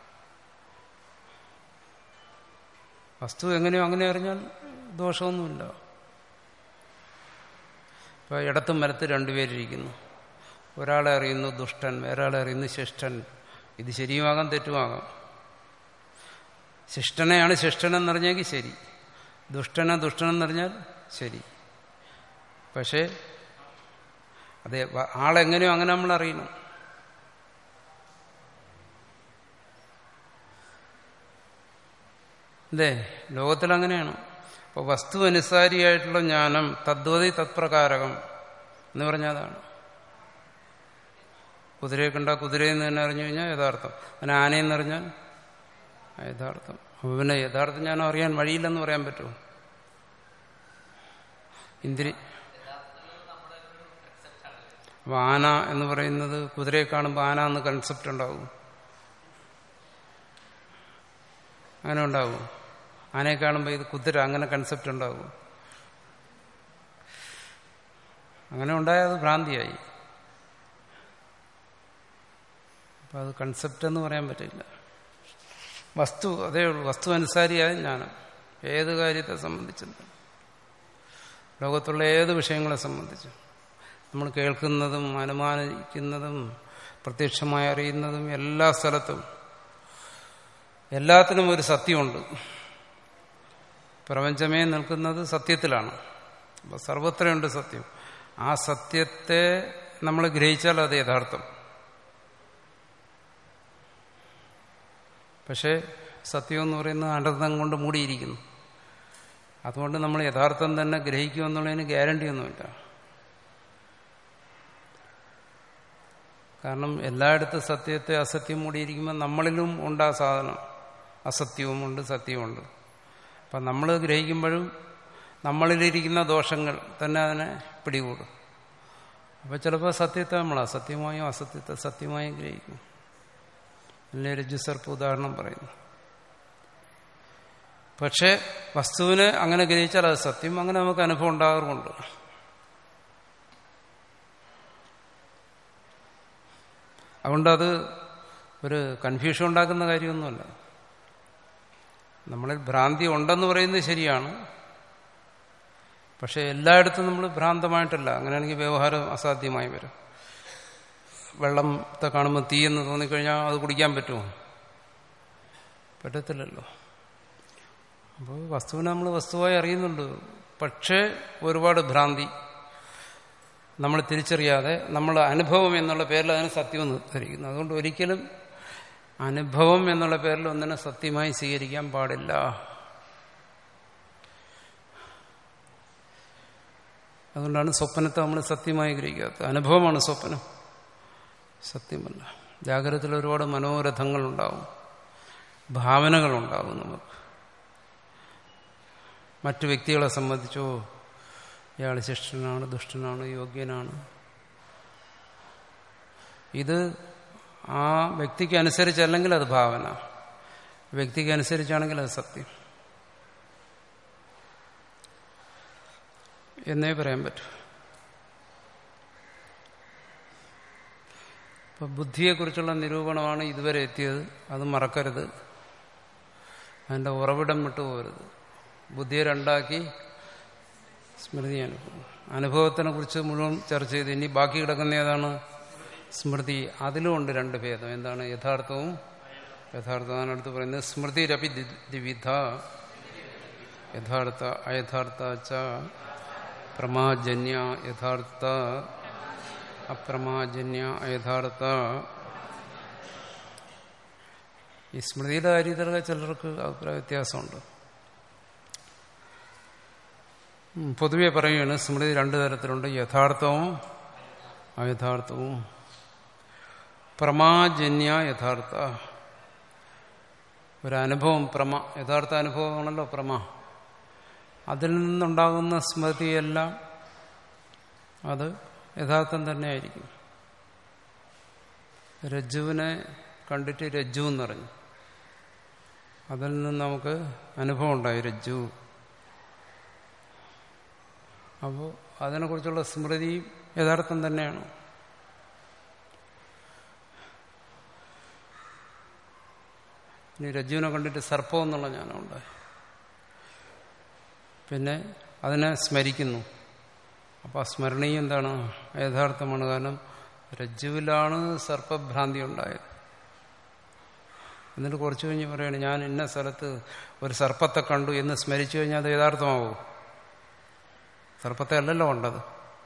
വസ്തു എങ്ങനെയോ അങ്ങനെ അറിഞ്ഞാൽ ദോഷമൊന്നുമില്ല. ഇപ്പോൾ ഇടത്തും വലത്ത് രണ്ടുപേരിയ്ക്കുന്നു. ഒരാളെ അറിയുന്നു ദുഷ്ടൻ, വേറൊരാളെ അറിയുന്നു ശിഷ്ടൻ. ഇത് ശരിയുമാകാം തെറ്റുമാകാം. ശിഷ്ടനെയാണ് ശിഷ്ടനെന്നറിഞ്ഞെങ്കിൽ ശരി, ദുഷ്ടനെ ദുഷ്ടനെന്നറിഞ്ഞാൽ ശരി. പക്ഷേ അതെ, ആളെങ്ങനെയോ അങ്ങനെ നമ്മൾ അറിയണം. അല്ലേ? ലോകത്തിലങ്ങനെയാണ്. അപ്പോൾ വസ്തു അനുസാരിയായിട്ടുള്ള ജ്ഞാനം തദ്വതി തത്പ്രകാരകം എന്ന് പറഞ്ഞതാണ്. കുതിരയെ കണ്ടാൽ കുതിരയെന്ന് തന്നെ അറിഞ്ഞു കഴിഞ്ഞാൽ യഥാർത്ഥം. അതിന് ആനയെന്നറിഞ്ഞാൽ യഥാർത്ഥം. അപ്പോൾ പിന്നെ യഥാർത്ഥം ഞാൻ അറിയാൻ വഴിയില്ലെന്ന് പറയാൻ പറ്റുമോ? ഇന്ദ്രി അപ്പോൾ ആന എന്ന് പറയുന്നത് കുതിരയെ കാണുമ്പോൾ ആന എന്ന് കൺസെപ്റ്റ് ഉണ്ടാവും. അങ്ങനെ ഉണ്ടാവും. ആനയെ കാണുമ്പോൾ ഇത് കുതിര അങ്ങനെ കൺസെപ്റ്റ് ഉണ്ടാവും. അങ്ങനെ ഉണ്ടായാൽ അത് ഭ്രാന്തിയായി. അപ്പം അത് കൺസെപ്റ്റ് എന്ന് പറയാൻ പറ്റില്ല. വസ്തു അതേ ഉള്ളൂ. വസ്തു അനുസാരിയായ ജ്ഞാനം ഏത് കാര്യത്തെ സംബന്ധിച്ചും, ലോകത്തുള്ള ഏത് വിഷയങ്ങളെ സംബന്ധിച്ചും, നമ്മൾ കേൾക്കുന്നതും അനുമാനിക്കുന്നതും പ്രത്യക്ഷമായി അറിയുന്നതും എല്ലാ സ്ഥലത്തും എല്ലാത്തിനും ഒരു സത്യമുണ്ട്. പ്രപഞ്ചമേ നിൽക്കുന്നത് സത്യത്തിലാണ്. അപ്പം സർവത്രയുണ്ട് സത്യം. ആ സത്യത്തെ നമ്മൾ ഗ്രഹിച്ചാൽ അത് യഥാർത്ഥം. പക്ഷേ സത്യം എന്ന് പറയുന്നത് അനർത്ഥം കൊണ്ട് മൂടിയിരിക്കുന്നു. അതുകൊണ്ട് നമ്മൾ യഥാർത്ഥം തന്നെ ഗ്രഹിക്കുമെന്നുള്ളതിന് ഗ്യാരണ്ടി ഒന്നുമില്ല. കാരണം എല്ലായിടത്തും സത്യത്തെ അസത്യം മൂടിയിരിക്കുമ്പോൾ നമ്മളിലും ഉണ്ട് ആ സാധനം. അസത്യവുമുണ്ട് സത്യവുമുണ്ട്. അപ്പം നമ്മൾ ഗ്രഹിക്കുമ്പോഴും നമ്മളിലിരിക്കുന്ന ദോഷങ്ങൾ തന്നെ അതിനെ പിടികൂടും. അപ്പോൾ ചിലപ്പോൾ സത്യത്തെ നമ്മൾ അസത്യമായും അസത്യത്തെ സത്യമായും ഗ്രഹിക്കും. അല്ലേ രജ്ജുസർപ്പ ഉദാഹരണം പറയുന്നു. പക്ഷെ വസ്തുവിനെ അങ്ങനെ ഗ്രഹിച്ചാൽ അത് സത്യം. അങ്ങനെ നമുക്ക് അനുഭവം ഉണ്ടാകാറുമുണ്ട്. അതുകൊണ്ടത് ഒരു കൺഫ്യൂഷൻ ഉണ്ടാക്കുന്ന കാര്യമൊന്നുമല്ല. നമ്മളിൽ ഭ്രാന്തി ഉണ്ടെന്ന് പറയുന്നത് ശരിയാണ്. പക്ഷെ എല്ലായിടത്തും നമ്മൾ ഭ്രാന്തമായിട്ടല്ല. അങ്ങനെയാണെങ്കിൽ വ്യവഹാരം അസാധ്യമായി വരും. വെള്ളത്തെ കാണുമ്പോൾ തീയെന്ന് തോന്നിക്കഴിഞ്ഞാൽ അത് കുടിക്കാൻ പറ്റുമോ? പറ്റത്തില്ലല്ലോ. അപ്പോൾ വസ്തുവിനെ നമ്മൾ വസ്തുവായി അറിയുന്നുണ്ട്. പക്ഷേ ഒരുപാട് ഭ്രാന്തി നമ്മൾ തിരിച്ചറിയാതെ നമ്മൾ അനുഭവം എന്നുള്ള പേരിൽ അതിനെ സത്യം ധരിക്കുന്നു. അതുകൊണ്ട് ഒരിക്കലും അനുഭവം എന്നുള്ള പേരിൽ ഒന്നിനെ സത്യമായി സ്വീകരിക്കാൻ പാടില്ല. അതുകൊണ്ടാണ് സ്വപ്നത്തെ നമ്മൾ സത്യമായി ഗ്രഹിക്കാത്തത്. അനുഭവമാണ് സ്വപ്നം, സത്യമല്ല. ജാഗ്രതത്തിൽ ഒരുപാട് മനോരഥങ്ങളുണ്ടാവും, ഭാവനകളുണ്ടാവും. നമുക്ക് മറ്റു വ്യക്തികളെ സംബന്ധിച്ചോ ഇയാൾ ശിഷ്ടനാണ്, ദുഷ്ടനാണ്, യോഗ്യനാണ്. ഇത് ആ വ്യക്തിക്ക് അനുസരിച്ചല്ലെങ്കിൽ അത് ഭാവന, വ്യക്തിക്ക് അനുസരിച്ചാണെങ്കിൽ അത് സത്യം എന്നേ പറയാൻ പറ്റൂ. ഇപ്പം ബുദ്ധിയെക്കുറിച്ചുള്ള നിരൂപണമാണ് ഇതുവരെ എത്തിയത്. അത് മറക്കരുത്. അതിൻ്റെ ഉറവിടം വിട്ടുപോകരുത്. ബുദ്ധിയെ രണ്ടാക്കി സ്മൃതി അനുഭവം. അനുഭവത്തിനെ കുറിച്ച് മുഴുവൻ ചർച്ച ചെയ്ത് ഇനി ബാക്കി കിടക്കുന്ന ഏതാണ്? സ്മൃതി. അതിലുമുണ്ട് രണ്ട് ഭേദം. എന്താണ്? യഥാർത്ഥവും യഥാർത്ഥമാണ് അടുത്ത് പറയുന്നത്. സ്മൃതിരപി ദ്വിവിധ, യഥാർത്ഥ അയഥാർത്ഥ ച പ്രമാജന്യ യഥാർത്ഥ അപ്രമാജന്യ അയഥാർത്ഥ. ഈ സ്മൃതിയുടെ കാര്യത്തിലൊക്കെ ചിലർക്ക് അഭിപ്രായ വ്യത്യാസമുണ്ട്. പൊതുവെ പറയുകയാണ് സ്മൃതി രണ്ടു തരത്തിലുണ്ട്: യഥാർത്ഥവും അയഥാർത്ഥവും. പ്രമാജന്യ യഥാർത്ഥ. ഒരനുഭവം പ്രമ, യഥാർത്ഥ അനുഭവമാണല്ലോ പ്രമ. അതിൽ നിന്നുണ്ടാകുന്ന സ്മൃതിയെല്ലാം അത് യഥാർത്ഥം തന്നെ ആയിരിക്കും. രജ്ജുവിനെ കണ്ടിട്ട് രജ്ജു എന്നറിഞ്ഞു, അതിൽ നിന്ന് നമുക്ക് അനുഭവം ഉണ്ടായി രജ്ജു. അപ്പോൾ അതിനെക്കുറിച്ചുള്ള സ്മൃതി യഥാർത്ഥം തന്നെയാണ്. ഇനി രജ്ജുവിനെ കണ്ടിട്ട് സർപ്പം എന്നുള്ള ജ്ഞാനമുണ്ടായി, പിന്നെ അതിനെ സ്മരിക്കുന്നു. അപ്പോൾ ആ സ്മരണീയം എന്താണ്? യഥാർത്ഥമാണ്. കാരണം രജ്ജുവിലാണ് സർപ്പഭ്രാന്തി ഉണ്ടായത്. എന്നിട്ട് കുറച്ചു കഴിഞ്ഞ് പറയുകയാണ്, ഞാൻ ഇന്ന സ്ഥലത്ത് ഒരു സർപ്പത്തെ കണ്ടു എന്ന് സ്മരിച്ചു കഴിഞ്ഞാൽ അത് യഥാർത്ഥമാവും. സർപ്പത്തെ അല്ലല്ലോ കണ്ടത്.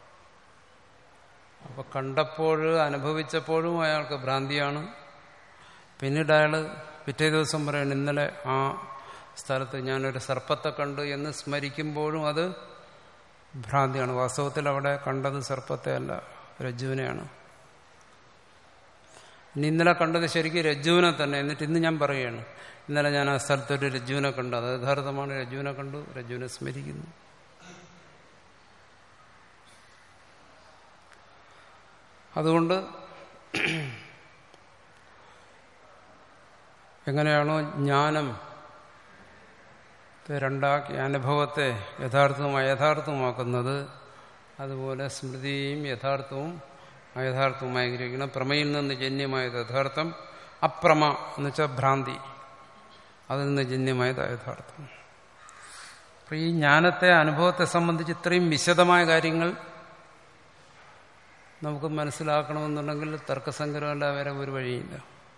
അപ്പൊ കണ്ടപ്പോൾ അനുഭവിച്ചപ്പോഴും അയാൾക്ക് ഭ്രാന്തിയാണ്. പിന്നീട് അയാൾ പിറ്റേ ദിവസം പറയണം, ഇന്നലെ ആ സ്ഥലത്ത് ഞാനൊരു സർപ്പത്തെ കണ്ടു എന്ന് സ്മരിക്കുമ്പോഴും അത് ഭ്രാന്തിയാണ്. വാസ്തവത്തിൽ അവിടെ കണ്ടത് സർപ്പത്തെ അല്ല, രജ്ജുവിനെയാണ്. ഇനി ഇന്നലെ കണ്ടത് ശരിക്കും രജ്ജുവിനെ തന്നെ. എന്നിട്ട് ഇന്ന് ഞാൻ പറയുകയാണ്, ഇന്നലെ ഞാൻ ആ സ്ഥലത്തൊരു രജ്ജുവിനെ കണ്ടു, അത് യഥാർത്ഥമാണ്. രജ്ജുവിനെ കണ്ടു, രജ്ജുവിനെ സ്മരിക്കുന്നു. അതുകൊണ്ട് എങ്ങനെയാണോ ജ്ഞാനം രണ്ടാക്കി അനുഭവത്തെ യഥാർത്ഥവും അയഥാർത്ഥവുമാക്കുന്നത്, അതുപോലെ സ്മൃതിയും യഥാർത്ഥവും അയഥാർത്ഥവുമായി ഗ്രഹിക്കണം. പ്രമയിൽ നിന്ന് ജന്യമായത് യഥാർത്ഥം, അപ്രമ എന്ന് വെച്ചാൽ ഭ്രാന്തി, അതിൽ നിന്ന് ജന്യമായത് യഥാർത്ഥം. അപ്പൊ ഈ ജ്ഞാനത്തെ, അനുഭവത്തെ സംബന്ധിച്ച് ഇത്രയും വിശദമായ കാര്യങ്ങൾ നമുക്ക് മനസ്സിലാക്കണമെന്നുണ്ടെങ്കിൽ തർക്കസങ്കരമല്ല വേറെ ഒരു വഴിയില്ല.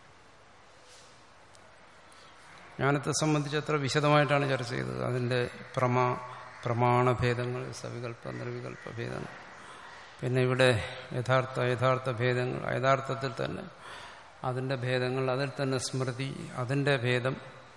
ജ്ഞാനത്തെ സംബന്ധിച്ച് അത്ര വിശദമായിട്ടാണ് ചർച്ച ചെയ്തത്. അതിൻ്റെ പ്രമാ പ്രമാണഭേദങ്ങൾ, സവികല്പ നിർവികല്പ ഭേദങ്ങൾ, പിന്നെ ഇവിടെ യഥാർത്ഥ യഥാർത്ഥ ഭേദങ്ങൾ, യഥാർത്ഥത്തിൽ തന്നെ അതിൻ്റെ ഭേദങ്ങൾ, അതിൽ തന്നെ സ്മൃതി, അതിൻ്റെ ഭേദം.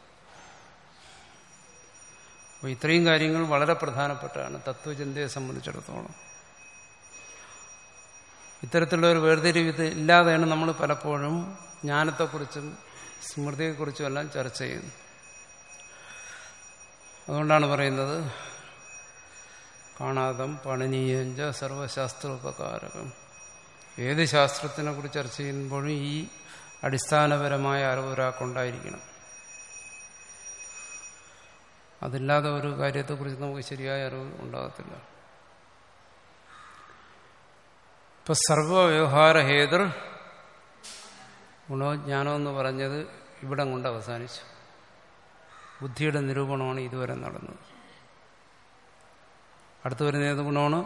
അപ്പോൾ ഇത്രയും കാര്യങ്ങൾ വളരെ പ്രധാനപ്പെട്ടതാണ് തത്വചിന്തയെ സംബന്ധിച്ചിടത്തോളം. ഇത്തരത്തിലുള്ള ഒരു വേർതിരിവ് ഇല്ലാതെയാണ് നമ്മൾ പലപ്പോഴും ജ്ഞാനത്തെക്കുറിച്ചും സ്മൃതിയെക്കുറിച്ചും എല്ലാം ചർച്ച ചെയ്യുന്നു. അതുകൊണ്ടാണ് പറയുന്നത് കാണാതം പണനീയഞ്ച സർവശാസ്ത്രോപകാരകം. ഏത് ശാസ്ത്രത്തിനെ കുറിച്ച് ചർച്ച ചെയ്യുമ്പോഴും ഈ അടിസ്ഥാനപരമായ അറിവ് ഒരാൾക്കുണ്ടായിരിക്കണം. അതില്ലാതെ ഒരു കാര്യത്തെക്കുറിച്ച് നമുക്ക് ശരിയായ അറിവ് ഉണ്ടാകത്തില്ല. ഇപ്പൊ സർവവ്യവഹാര ഹേതുർ ഗുണോജ്ഞാനം എന്ന് പറഞ്ഞത് ഇവിടം കൊണ്ട് അവസാനിച്ചു. ബുദ്ധിയുടെ നിരൂപണമാണ് ഇതുവരെ നടന്നത്. അടുത്ത് വരുന്ന ഏത് ഗുണമാണ്?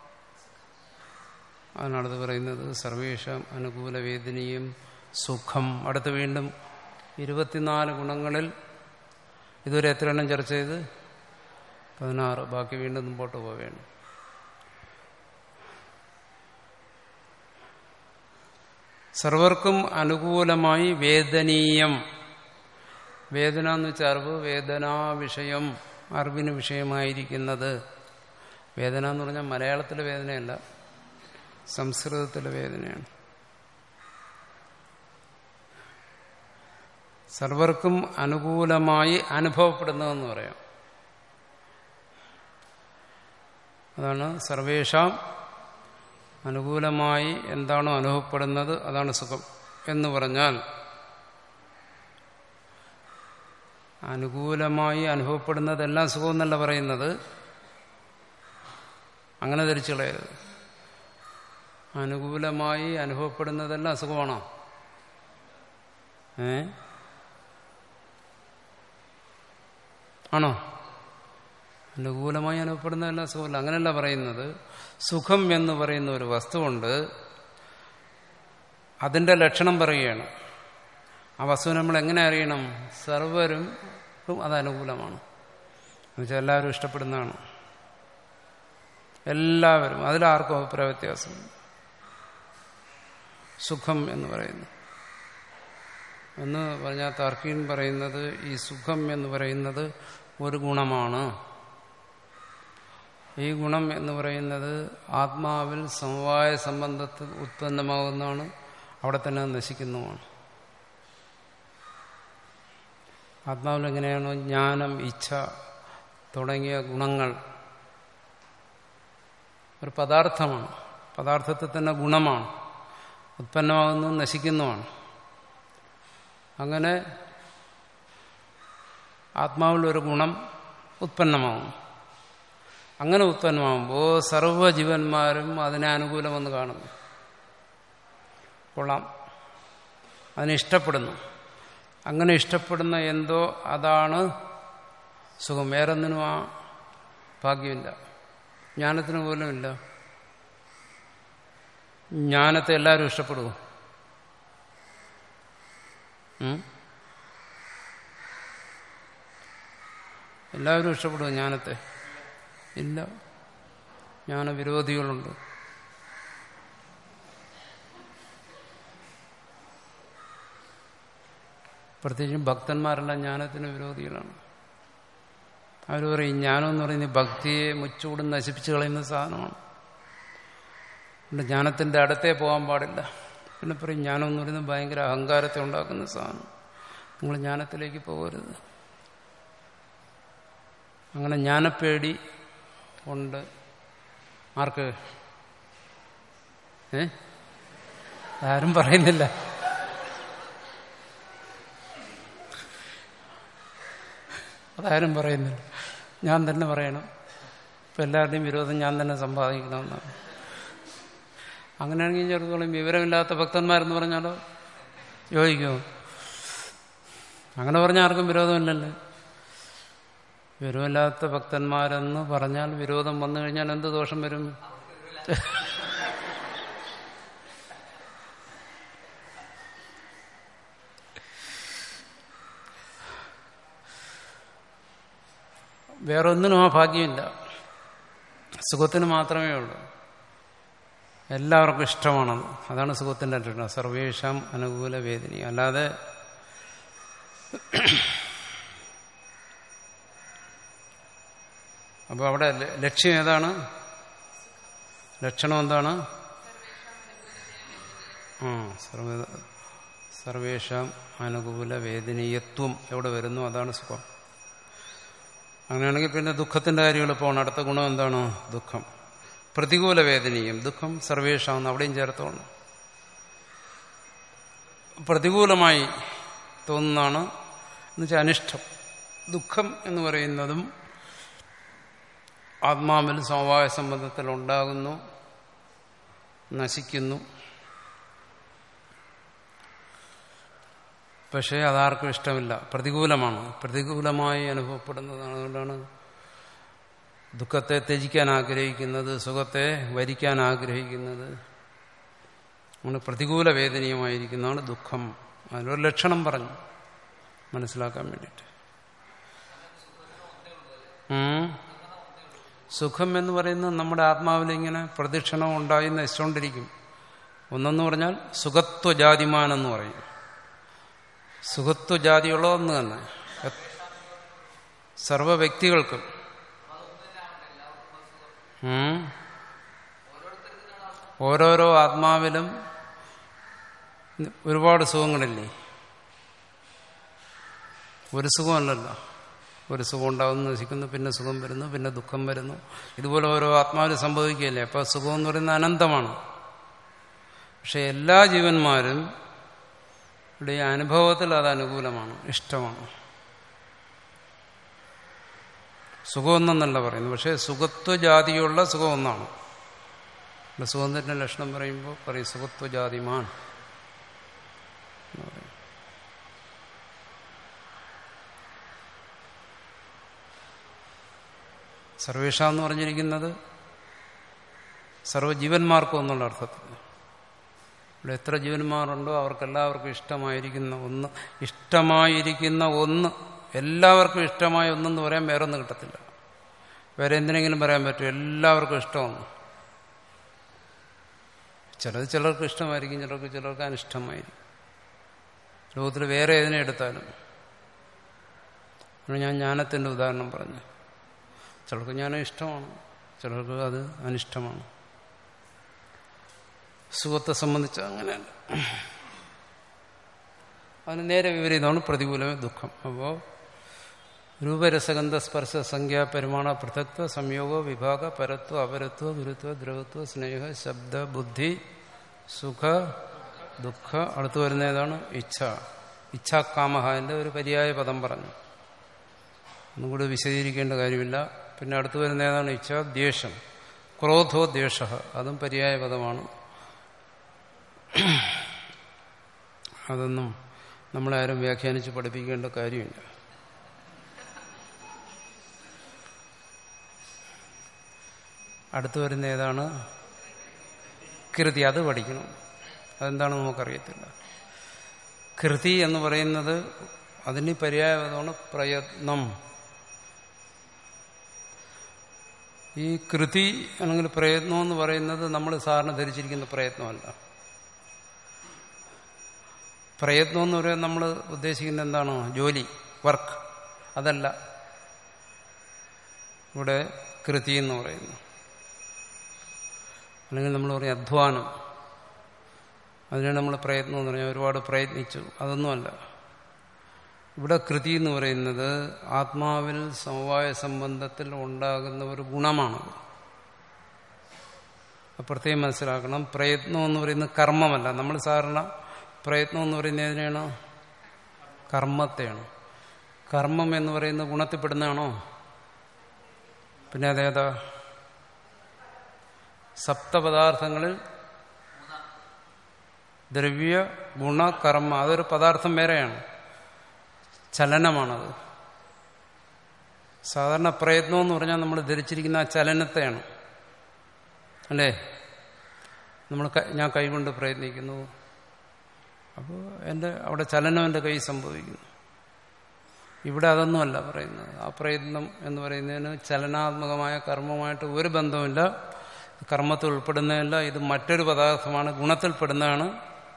അതിനടുത്ത് പറയുന്നത് സർവേഷാം അനുകൂല വേദനീയം സുഖം. അടുത്ത് വീണ്ടും ഇരുപത്തിനാല് ഗുണങ്ങളിൽ ഇതുവരെ എത്ര എണ്ണം ചർച്ച ചെയ്ത്? പതിനാറ്. ബാക്കി വീണ്ടും മുമ്പോട്ട് പോവുകയാണ്. സർവർക്കും അനുകൂലമായി വേദനീയം. വേദന എന്ന് വെച്ചാൽ അറിവ്, വേദനാ വിഷയം, അറിവിന് വിഷയമായിരിക്കുന്നത്. വേദന എന്ന് പറഞ്ഞാൽ മലയാളത്തിലെ വേദനയല്ല, സംസ്കൃതത്തിലെ വേദനയാണ്. സർവർക്കും അനുകൂലമായി അനുഭവപ്പെടുന്നതെന്ന് പറയാം. അതാണ് സർവേഷാം അനുകൂലമായി എന്താണോ അനുഭവപ്പെടുന്നത് അതാണ് സുഖം എന്ന് പറഞ്ഞാൽ, അനുകൂലമായി അനുഭവപ്പെടുന്നതെല്ലാം സുഖം എന്നല്ല പറയുന്നത്. അങ്ങനെ ധരിച്ചു കളയരുത്. അനുകൂലമായി അനുഭവപ്പെടുന്നതെല്ലാം സുഖമാണോ? ഏ ആണോ? അനുകൂലമായി അനുഭവപ്പെടുന്നതെല്ലാം സുഖമല്ല, അങ്ങനെയല്ല പറയുന്നത്. സുഖം എന്ന് പറയുന്ന ഒരു വസ്തുവുണ്ട്, അതിൻ്റെ ലക്ഷണം പറയുകയാണ്. ആ വസ്തു നമ്മൾ എങ്ങനെ അറിയണം? സർവരും അത് അനുകൂലമാണ്, എന്നുവെച്ചാൽ എല്ലാവരും ഇഷ്ടപ്പെടുന്നതാണ്. എല്ലാവരും, അതിലാർക്കും അഭിപ്രായ വ്യത്യാസം. സുഖം എന്ന് പറയുന്നു എന്ന് പറഞ്ഞാൽ താർക്കികൻ പറയുന്നത് ഈ സുഖം എന്ന് പറയുന്നത് ഒരു ഗുണമാണ്. ഈ ഗുണം എന്ന് പറയുന്നത് ആത്മാവിൽ സമവായ സംബന്ധത്തിൽ ഉത്പന്നമാകുന്നതാണ്, അവിടെ തന്നെ നശിക്കുന്നതുമാണ്. ആത്മാവിൽ എങ്ങനെയാണോ ജ്ഞാനം, ഇച്ഛ, തുടങ്ങിയ ഗുണങ്ങൾ ഒരു പദാർത്ഥമാണ്. പദാർത്ഥത്തിൽ തന്നെ ഗുണമാണ്. ഉത്പന്നമാകുന്നു, നശിക്കുന്നതുമാണ്. അങ്ങനെ ആത്മാവിലൊരു ഗുണം ഉത്പന്നമാകുന്നു. അങ്ങനെ ഉത്പന്നമാകുമ്പോൾ സർവ്വജീവന്മാരും അതിനെ അനുകൂലമെന്ന് കാണുന്നു. കൊള്ളാം, അതിനെ ഇഷ്ടപ്പെടുന്നു. അങ്ങനെ ഇഷ്ടപ്പെടുന്ന എന്തോ അതാണ് സുഖം. വേറൊന്നിനും ആ ഭാഗ്യമില്ല. ജ്ഞാനത്തിന് പോലും ഇല്ല. ജ്ഞാനത്തെ എല്ലാവരും ഇഷ്ടപ്പെടുമോ? എല്ലാവരും ഇഷ്ടപ്പെടുമോ ജ്ഞാനത്തെ? ഇല്ല. ജ്ഞാനവിരോധികളുണ്ട്. പ്രത്യേകിച്ചും ഭക്തന്മാരെല്ലാം ജ്ഞാനത്തിന് വിരോധികളാണ്. അവർ പറയും ജ്ഞാനം എന്ന് പറയുന്നത് ഭക്തിയെ മുച്ചൂടും നശിപ്പിച്ചു കളയുന്ന സാധനമാണ്. അതുകൊണ്ട് ജ്ഞാനത്തിൻ്റെ അടുത്തേ പോകാൻ പാടില്ല. പിന്നെ പറയും ജ്ഞാനം എന്ന് പറയുന്നത് ഭയങ്കര അഹങ്കാരത്തെ ഉണ്ടാക്കുന്ന സാധനം, നിങ്ങൾ ജ്ഞാനത്തിലേക്ക് പോകരുത്. അങ്ങനെ ജ്ഞാനപ്പേടി ഉണ്ട്. ആർക്ക്? ഏ ആരും പറയുന്നില്ല. അതാരും പറയുന്നില്ല. ഞാൻ തന്നെ പറയണം. ഇപ്പം എല്ലാവരുടെയും വിരോധം ഞാൻ തന്നെ സമ്പാദിക്കണമെന്നാണ്. അങ്ങനെയാണെങ്കിൽ ചെറുതോളം വിവരമില്ലാത്ത ഭക്തന്മാരെന്ന് പറഞ്ഞാലോ യോജിക്കുമോ? അങ്ങനെ പറഞ്ഞാൽ ആർക്കും വിരോധമില്ലല്ലോ. വിവരമില്ലാത്ത ഭക്തന്മാരെന്ന് പറഞ്ഞാൽ വിരോധം വന്നു കഴിഞ്ഞാൽ എന്ത് ദോഷം വരും? വേറൊന്നിനും ആ ഭാഗ്യമില്ല. സുഖത്തിന് മാത്രമേ ഉള്ളൂ. എല്ലാവർക്കും ഇഷ്ടമാണത്. അതാണ് സുഖത്തിൻ്റെ ലക്ഷണം. സർവേഷാം അനുകൂല വേദിനി. അല്ലാതെ അപ്പോൾ അവിടെ ലക്ഷ്യം ഏതാണ്? ലക്ഷണം എന്താണ്? ആ സർവ സർവേഷാം അനുകൂല വേദനീയത്വം എവിടെ വരുന്നു അതാണ് സുഖം. അങ്ങനെയാണെങ്കിൽ പിന്നെ ദുഃഖത്തിന്റെ കാര്യം എളുപ്പമാണ്. അടുത്ത ഗുണം എന്താണ്? ദുഃഖം. പ്രതികൂല വേദനയും ദുഃഖം സർവേഷാമെന്ന് അവിടെയും ചേർത്തോണം. പ്രതികൂലമായി തോന്നുന്നതാണ് എന്നുവെച്ചാൽ അനിഷ്ടം. ദുഃഖം എന്ന് പറയുന്നതും ആത്മാവിൽ സമവായ സംബന്ധത്തിൽ ഉണ്ടാകുന്നു, നശിക്കുന്നു. പക്ഷേ അതാർക്കും ഇഷ്ടമില്ല, പ്രതികൂലമാണ്, പ്രതികൂലമായി അനുഭവപ്പെടുന്നതാണ്. അതുകൊണ്ടാണ് ദുഃഖത്തെ ത്യജിക്കാൻ ആഗ്രഹിക്കുന്നത്, സുഖത്തെ വരിക്കാൻ ആഗ്രഹിക്കുന്നത്. അങ്ങനെ പ്രതികൂല വേദനീയമായിരിക്കുന്നതാണ് ദുഃഖം. അതിനൊരു ലക്ഷണം പറഞ്ഞു മനസ്സിലാക്കാൻ വേണ്ടിയിട്ട്. സുഖം എന്ന് പറയുന്നത് നമ്മുടെ ആത്മാവിൽ ഇങ്ങനെ പ്രദക്ഷിണം ഉണ്ടായി നശിച്ചുകൊണ്ടിരിക്കും. ഒന്നെന്ന് പറഞ്ഞാൽ സുഖത്വജാതിമാൻ എന്ന് പറയും. സുഖത്വജാതിയുള്ള ഒന്ന് തന്നെ സർവ വ്യക്തികൾക്കും. ഓരോരോ ആത്മാവിലും ഒരുപാട് സുഖങ്ങളില്ലേ? ഒരു സുഖമല്ലല്ലോ. ഒരു സുഖം ഉണ്ടാകുന്നു, നശിക്കുന്നു, പിന്നെ സുഖം വരുന്നു, പിന്നെ ദുഃഖം വരുന്നു. ഇതുപോലെ ഓരോ ആത്മാവിൽ സംഭവിക്കുകയല്ലേ. അപ്പോൾ സുഖം എന്ന് പറയുന്നത് അനന്തമാണ്. പക്ഷെ എല്ലാ ജീവന്മാരും ഇവിടെ അനുഭവത്തിൽ അത് അനുകൂലമാണ്, ഇഷ്ടമാണ്. സുഖമൊന്നെന്നല്ല പറയുന്നു. പക്ഷെ സുഖത്വജാതിയുള്ള സുഖം ഒന്നാണ്. സുഖത്തിന്റെ ലക്ഷണം പറയുമ്പോൾ പറയും സുഖത്വജാതിമാൻ എന്ന് പറയും. സർവേഷ എന്ന് പറഞ്ഞിരിക്കുന്നത് സർവ്വജീവന്മാർക്കും എന്നുള്ള അർത്ഥത്തിൽ. ഇവിടെ എത്ര ജീവന്മാരുണ്ടോ അവർക്കെല്ലാവർക്കും ഇഷ്ടമായിരിക്കുന്ന ഒന്ന്, ഇഷ്ടമായിരിക്കുന്ന ഒന്ന്, എല്ലാവർക്കും ഇഷ്ടമായ ഒന്നെന്ന് പറയാൻ വേറെ ഒന്നും കിട്ടത്തില്ല. വേറെ എന്തിനെങ്കിലും പറയാൻ പറ്റും? എല്ലാവർക്കും ഇഷ്ടമാണ്. ചിലത് ചിലർക്ക് ഇഷ്ടമായിരിക്കും, ചിലർക്ക് ചിലർക്ക് അനിഷ്ടമായിരിക്കും. ലോകത്തിൽ വേറെ ഏതിനെ എടുത്താലും. ഞാൻ ജ്ഞാനത്തിൻ്റെ ഉദാഹരണം പറഞ്ഞു. ചിലർക്ക് ജ്ഞാനം ഇഷ്ടമാണ്, ചിലർക്ക് അത് അനിഷ്ടമാണ്. സുഖത്തെ സംബന്ധിച്ച് അങ്ങനെയല്ല. അതിന് നേരെ വിപരീതമാണ് പ്രതികൂലമേ ദുഃഖം. അപ്പോൾ രൂപരസഗന്ധ സ്പർശ സംഖ്യ പരിമാണ പൃഥക്ത്വ സംയോഗ വിഭാഗ പരത്വ അപരത്വ ഗുരുത്വ ദ്രവത്വ സ്നേഹ ശബ്ദ ബുദ്ധി സുഖ ദുഃഖ. അടുത്തു വരുന്ന ഏതാണ്? ഇച്ഛ. ഇച്ഛാകാമഹന്റെ ഒരു പര്യായ പദം പറഞ്ഞു, ഒന്നും കൂടി വിശദീകരിക്കേണ്ട കാര്യമില്ല. പിന്നെ അടുത്തു വരുന്ന ഏതാണ്? ഇച്ഛ. ദ്വേഷം. ക്രോധോ ദ്വേഷ, അതും പര്യായ പദമാണ്. അതൊന്നും നമ്മളാരും വ്യാഖ്യാനിച്ച് പഠിപ്പിക്കേണ്ട കാര്യമില്ല. അടുത്തു വരുന്ന ഏതാണ്? കൃതി. അത് പഠിക്കണം. അതെന്താണ് നമുക്കറിയത്തില്ല. കൃതി എന്ന് പറയുന്നത് അതിന് പര്യായപദമാണ് പ്രയത്നം. ഈ കൃതി അല്ലെങ്കിൽ പ്രയത്നം എന്ന് പറയുന്നത് നമ്മൾ സാധാരണ ധരിച്ചിരിക്കുന്ന പ്രയത്നമല്ല. പ്രയത്നം എന്ന് പറയുന്നത് നമ്മൾ ഉദ്ദേശിക്കുന്നത് എന്താണ്? ജോലി, വർക്ക്. അതല്ല ഇവിടെ കൃതി എന്ന് പറയുന്നു. അല്ലെങ്കിൽ നമ്മൾ പറയും അധ്വാനം. അതിനാണ് നമ്മൾ പ്രയത്നം എന്ന് പറഞ്ഞാൽ ഒരുപാട് പ്രയത്നിച്ചു, അതൊന്നുമല്ല. ഇവിടെ കൃതി എന്ന് പറയുന്നത് ആത്മാവിൽ സമവായ സംബന്ധത്തിൽ ഉണ്ടാകുന്ന ഒരു ഗുണമാണത്. പ്രത്യേകം മനസ്സിലാക്കണം. പ്രയത്നം എന്ന് പറയുന്നത് കർമ്മമല്ല. നമ്മൾ സാധാരണ പ്രയത്നം എന്ന് പറയുന്നത് ഏതിനാണ്? കർമ്മത്തെയാണ്. കർമ്മം എന്ന് പറയുന്നത് ഗുണത്തിൽപ്പെടുന്നതാണോ? പിന്നെ അതേതാ? സപ്തപദാർത്ഥങ്ങളിൽ ദ്രവ്യ ഗുണ കർമ്മ, അതൊരു പദാർത്ഥം വേറെയാണ്, ചലനമാണത്. സാധാരണ പ്രയത്നം എന്ന് പറഞ്ഞാൽ നമ്മൾ ധരിച്ചിരിക്കുന്ന ആ ചലനത്തെയാണ്, അല്ലേ? നമ്മൾ ഞാൻ കൈകൊണ്ട് പ്രയത്നിക്കുന്നു, അപ്പോൾ എൻ്റെ അവിടെ ചലനം എൻ്റെ കൈ സംഭവിക്കുന്നു. ഇവിടെ അതൊന്നുമല്ല പറയുന്നത്. ആ പ്രയത്നം എന്ന് പറയുന്നതിന് ചലനാത്മകമായ കർമ്മമായിട്ട് ഒരു ബന്ധമില്ല, കർമ്മത്തിൽ ഉൾപ്പെടുന്നതല്ല. ഇത് മറ്റൊരു പദാർത്ഥമാണ്, ഗുണത്തിൽപ്പെടുന്നതാണ്.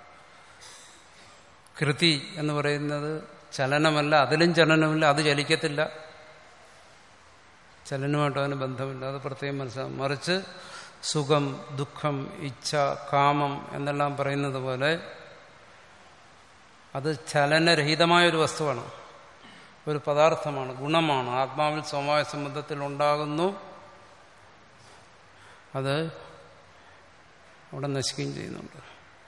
കൃതി എന്ന് പറയുന്നത് ചലനമല്ല, അതിലും ചലനമില്ല, അത് ചലിക്കത്തില്ല, ചലനമായിട്ട് അതിന് ബന്ധമില്ല. അത് പ്രത്യേകം മനസ്സിലാകും. മറിച്ച് സുഖം, ദുഃഖം, ഇച്ഛ, കാമം എന്നെല്ലാം പറയുന്നത് പോലെ അത് ചലനരഹിതമായൊരു വസ്തുവാണ്, ഒരു പദാർത്ഥമാണ്, ഗുണമാണ്. ആത്മാവിൽ സമവായ സംബന്ധത്തിൽ ഉണ്ടാകുന്നു, അത് അവിടെ നശിക്കുകയും ചെയ്യുന്നുണ്ട്.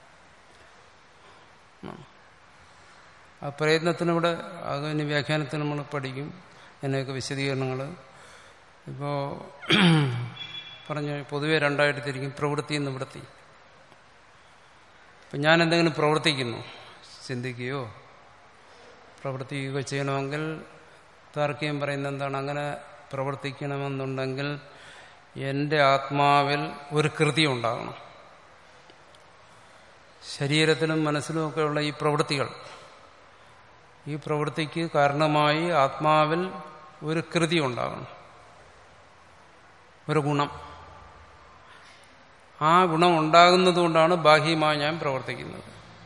ആ പ്രയത്നത്തിനിവിടെ അതിന് വ്യാഖ്യാനത്തിൽ നമ്മൾ പഠിക്കും അതിനെയൊക്കെ വിശദീകരണങ്ങൾ. ഇപ്പോൾ പറഞ്ഞ പൊതുവെ രണ്ടായിട്ട് തിരിക്കും, പ്രവൃത്തി നിവൃത്തി. ഇപ്പം ഞാൻ എന്തെങ്കിലും പ്രവർത്തിക്കുന്നു, ചിന്തിക്കുകയോ പ്രവർത്തിക്കുകയോ ചെയ്യണമെങ്കിൽ താർക്കികം പറയുന്നത് എന്താണ്? അങ്ങനെ പ്രവർത്തിക്കണമെന്നുണ്ടെങ്കിൽ എൻ്റെ ആത്മാവിൽ ഒരു കൃതി ഉണ്ടാകണം. ശരീരത്തിലും മനസ്സിലുമൊക്കെയുള്ള ഈ പ്രവൃത്തികൾ, ഈ പ്രവൃത്തിക്ക് കാരണമായി ആത്മാവിൽ ഒരു കൃതി ഉണ്ടാകണം, ഒരു ഗുണം. ആ ഗുണം ഉണ്ടാകുന്നത് കൊണ്ടാണ് ബാഹ്യമായി ഞാൻ പ്രവർത്തിക്കുന്നത്.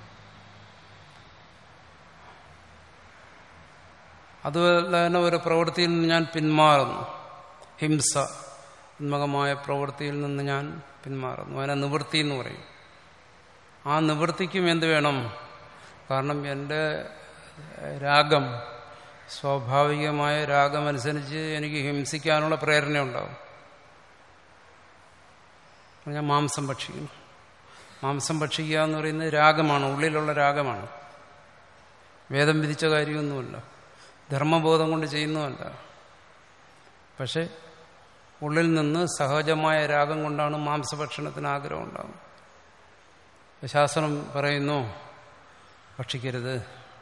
അതുപോലെ തന്നെ ഒരു പ്രവൃത്തിയിൽ നിന്ന് ഞാൻ പിന്മാറുന്നു, ഹിംസ ആത്മകമായ പ്രവൃത്തിയിൽ നിന്ന് ഞാൻ പിന്മാറുന്നു, അതിനെ നിവൃത്തി എന്ന് പറയും. ആ നിവൃത്തിക്കും എന്ത് വേണം? കാരണം എൻ്റെ രാഗം, സ്വാഭാവികമായ രാഗമനുസരിച്ച് എനിക്ക് ഹിംസിക്കാനുള്ള പ്രേരണ ഉണ്ടാവും. ഞാൻ മാംസം ഭക്ഷിക്കുന്നു. മാംസം ഭക്ഷിക്കുക എന്ന് പറയുന്നത് രാഗമാണ്, ഉള്ളിലുള്ള രാഗമാണ്. വേദം വിധിച്ച കാര്യമൊന്നുമല്ല, ധർമ്മബോധം കൊണ്ട് ചെയ്യുന്നതല്ല. പക്ഷെ ഉള്ളിൽ നിന്ന് സഹജമായ രാഗം കൊണ്ടാണ് മാംസഭക്ഷണത്തിന് ആഗ്രഹം ഉണ്ടാകും. ശാസ്ത്രം പറയുന്നു ഭക്ഷിക്കരുത്.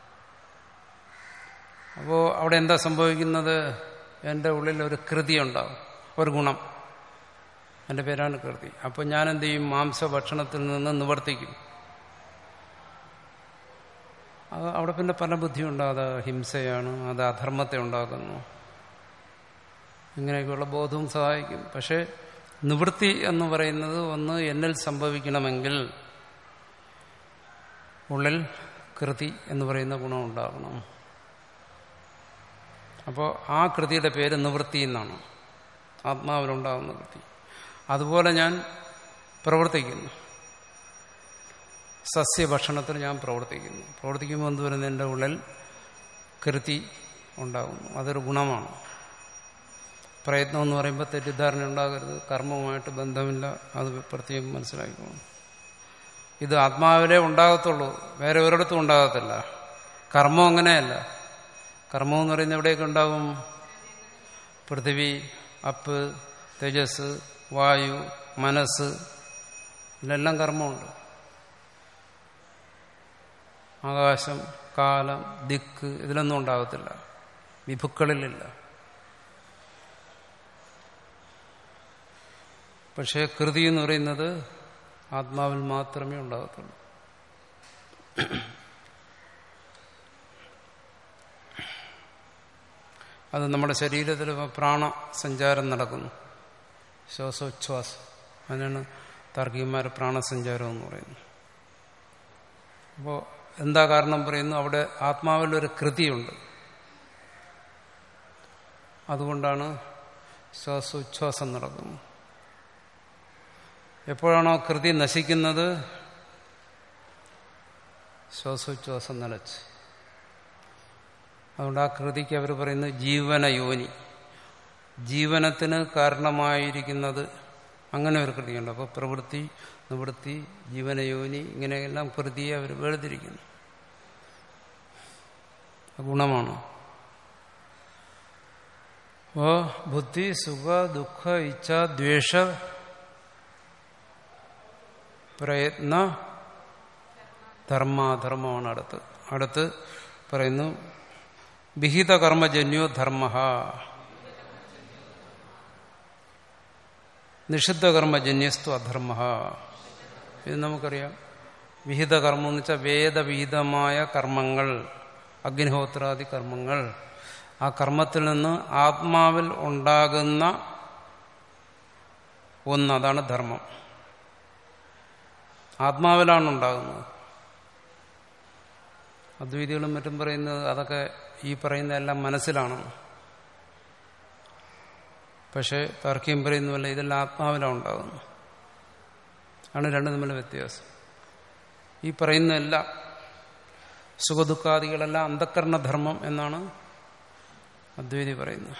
അപ്പോൾ അവിടെ എന്താ സംഭവിക്കുന്നത്? എൻ്റെ ഉള്ളിൽ ഒരു കൃതി ഉണ്ടാകും, ഒരു ഗുണം. എൻ്റെ പേരാണ് കൃതി. അപ്പോൾ ഞാൻ എന്ത് ചെയ്യും? മാംസഭക്ഷണത്തിൽ നിന്ന് നിവർത്തിക്കും. അത് അവിടെ പിന്നെ പല ബുദ്ധിയുണ്ട്. അത് ഹിംസയാണ്, അത് അധർമ്മത്തെ ഉണ്ടാക്കുന്നു, ഇങ്ങനെയൊക്കെയുള്ള ബോധവും സഹായിക്കും. പക്ഷെ നിവൃത്തി എന്ന് പറയുന്നത് ഒന്ന് എന്നിൽ സംഭവിക്കണമെങ്കിൽ ഉള്ളിൽ കൃതി എന്ന് പറയുന്ന ഗുണം ഉണ്ടാകണം. അപ്പോൾ ആ കൃതിയുടെ പേര് നിവൃത്തി എന്നാണ്, ആത്മാവിലുണ്ടാകുന്ന കൃതി. അതുപോലെ ഞാൻ പ്രവർത്തിക്കുന്നു, സസ്യഭക്ഷണത്തിന് ഞാൻ പ്രവർത്തിക്കുന്നു. പ്രവർത്തിക്കുമ്പോൾ എന്ത് വരുന്നത്? എൻ്റെ ഉള്ളിൽ കൃതി ഉണ്ടാകുന്നു. അതൊരു ഗുണമാണ്. പ്രയത്നം എന്ന് പറയുമ്പോൾ തെറ്റിദ്ധാരണ ഉണ്ടാകരുത്, കർമ്മവുമായിട്ട് ബന്ധമില്ല, അത് പ്രത്യേകം മനസ്സിലാക്കണം. ഇത് ആത്മാവിലേ ഉണ്ടാകത്തുള്ളൂ, വേറെ ഒരിടത്തും ഉണ്ടാകത്തില്ല. കർമ്മം അങ്ങനെയല്ല. കർമ്മം എന്ന് പറയുന്നത് എവിടെയൊക്കെ ഉണ്ടാകും? പൃഥിവി, അപ്പ്, തേജസ്, വായു, മനസ്സ്, ഇതിലെല്ലാം കർമ്മമുണ്ട്. ആകാശം, കാലം, ദിക്ക്, ഇതിലൊന്നും ഉണ്ടാകത്തില്ല, വിഭുക്കളിലില്ല. പക്ഷേ കൃതി എന്ന് പറയുന്നത് ആത്മാവിൽ മാത്രമേ ഉണ്ടാകത്തുള്ളൂ. അത് നമ്മുടെ ശരീരത്തിൽ പ്രാണസഞ്ചാരം നടക്കുന്നു, ശ്വാസോച്ഛ്വാസം. അതിനാണ് താർക്കികന്മാർ പ്രാണസഞ്ചാരം എന്ന് പറയുന്നത്. അപ്പോൾ എന്താ കാരണം പറയുന്നു? അവിടെ ആത്മാവിലൊരു കൃതിയുണ്ട്, അതുകൊണ്ടാണ് ശ്വാസോച്ഛ്വാസം നടക്കുന്നത്. എപ്പോഴാണോ കൃതി നശിക്കുന്നത്? ശ്വാസോച്ഛ്വാസം നിലച്ച്. അതുകൊണ്ട് ആ കൃതിക്ക് അവർ പറയുന്നത് ജീവനയോനി, ജീവനത്തിന് കാരണമായിരിക്കുന്നത്. അങ്ങനെ ഒരു കൃതിയുണ്ട്. അപ്പോൾ പ്രവൃത്തി, നിവൃത്തി, ജീവനയോനി, ഇങ്ങനെയെല്ലാം കൃതിയെ അവർ വേർതിരിക്കുന്നു. ഗുണമാണ്. അപ്പോൾ ബുദ്ധി, സുഖ, ദുഃഖ, ഇച്ഛ, ദ്വേഷ, പ്രയത്ന, ധർമാധർമ്മമാണ് അടുത്ത്. അടുത്ത് പറയുന്നു വിഹിത കർമ്മജന്യോ ധർമ്മ, നിഷിദ്ധ കർമ്മജന്യസ്തു അധർമ്മ. ഇത് നമുക്കറിയാം. വിഹിത കർമ്മം എന്ന് വെച്ചാൽ വേദവിഹിതമായ കർമ്മങ്ങൾ, അഗ്നിഹോത്രാദി കർമ്മങ്ങൾ. ആ കർമ്മത്തിൽ നിന്ന് ആത്മാവിൽ ഉണ്ടാകുന്ന ഒന്ന്, അതാണ് ധർമ്മം. ആത്മാവിലാണ് ഉണ്ടാകുന്നത്. അദ്വൈതികളും മറ്റും പറയുന്നത് അതൊക്കെ ഈ പറയുന്നതെല്ലാം മനസ്സിലാണ്. പക്ഷെ താർക്കികം പറയുന്നതല്ല, ഇതെല്ലാം ആത്മാവിലാണ് ഉണ്ടാകുന്നത്. ആണ് രണ്ടും തമ്മിലുള്ള വ്യത്യാസം. ഈ പറയുന്നതെല്ലാം സുഖദുഃഖാദികളെല്ലാം അന്ധക്കരണധർമ്മം എന്നാണ് അദ്വൈതി പറയുന്നത്.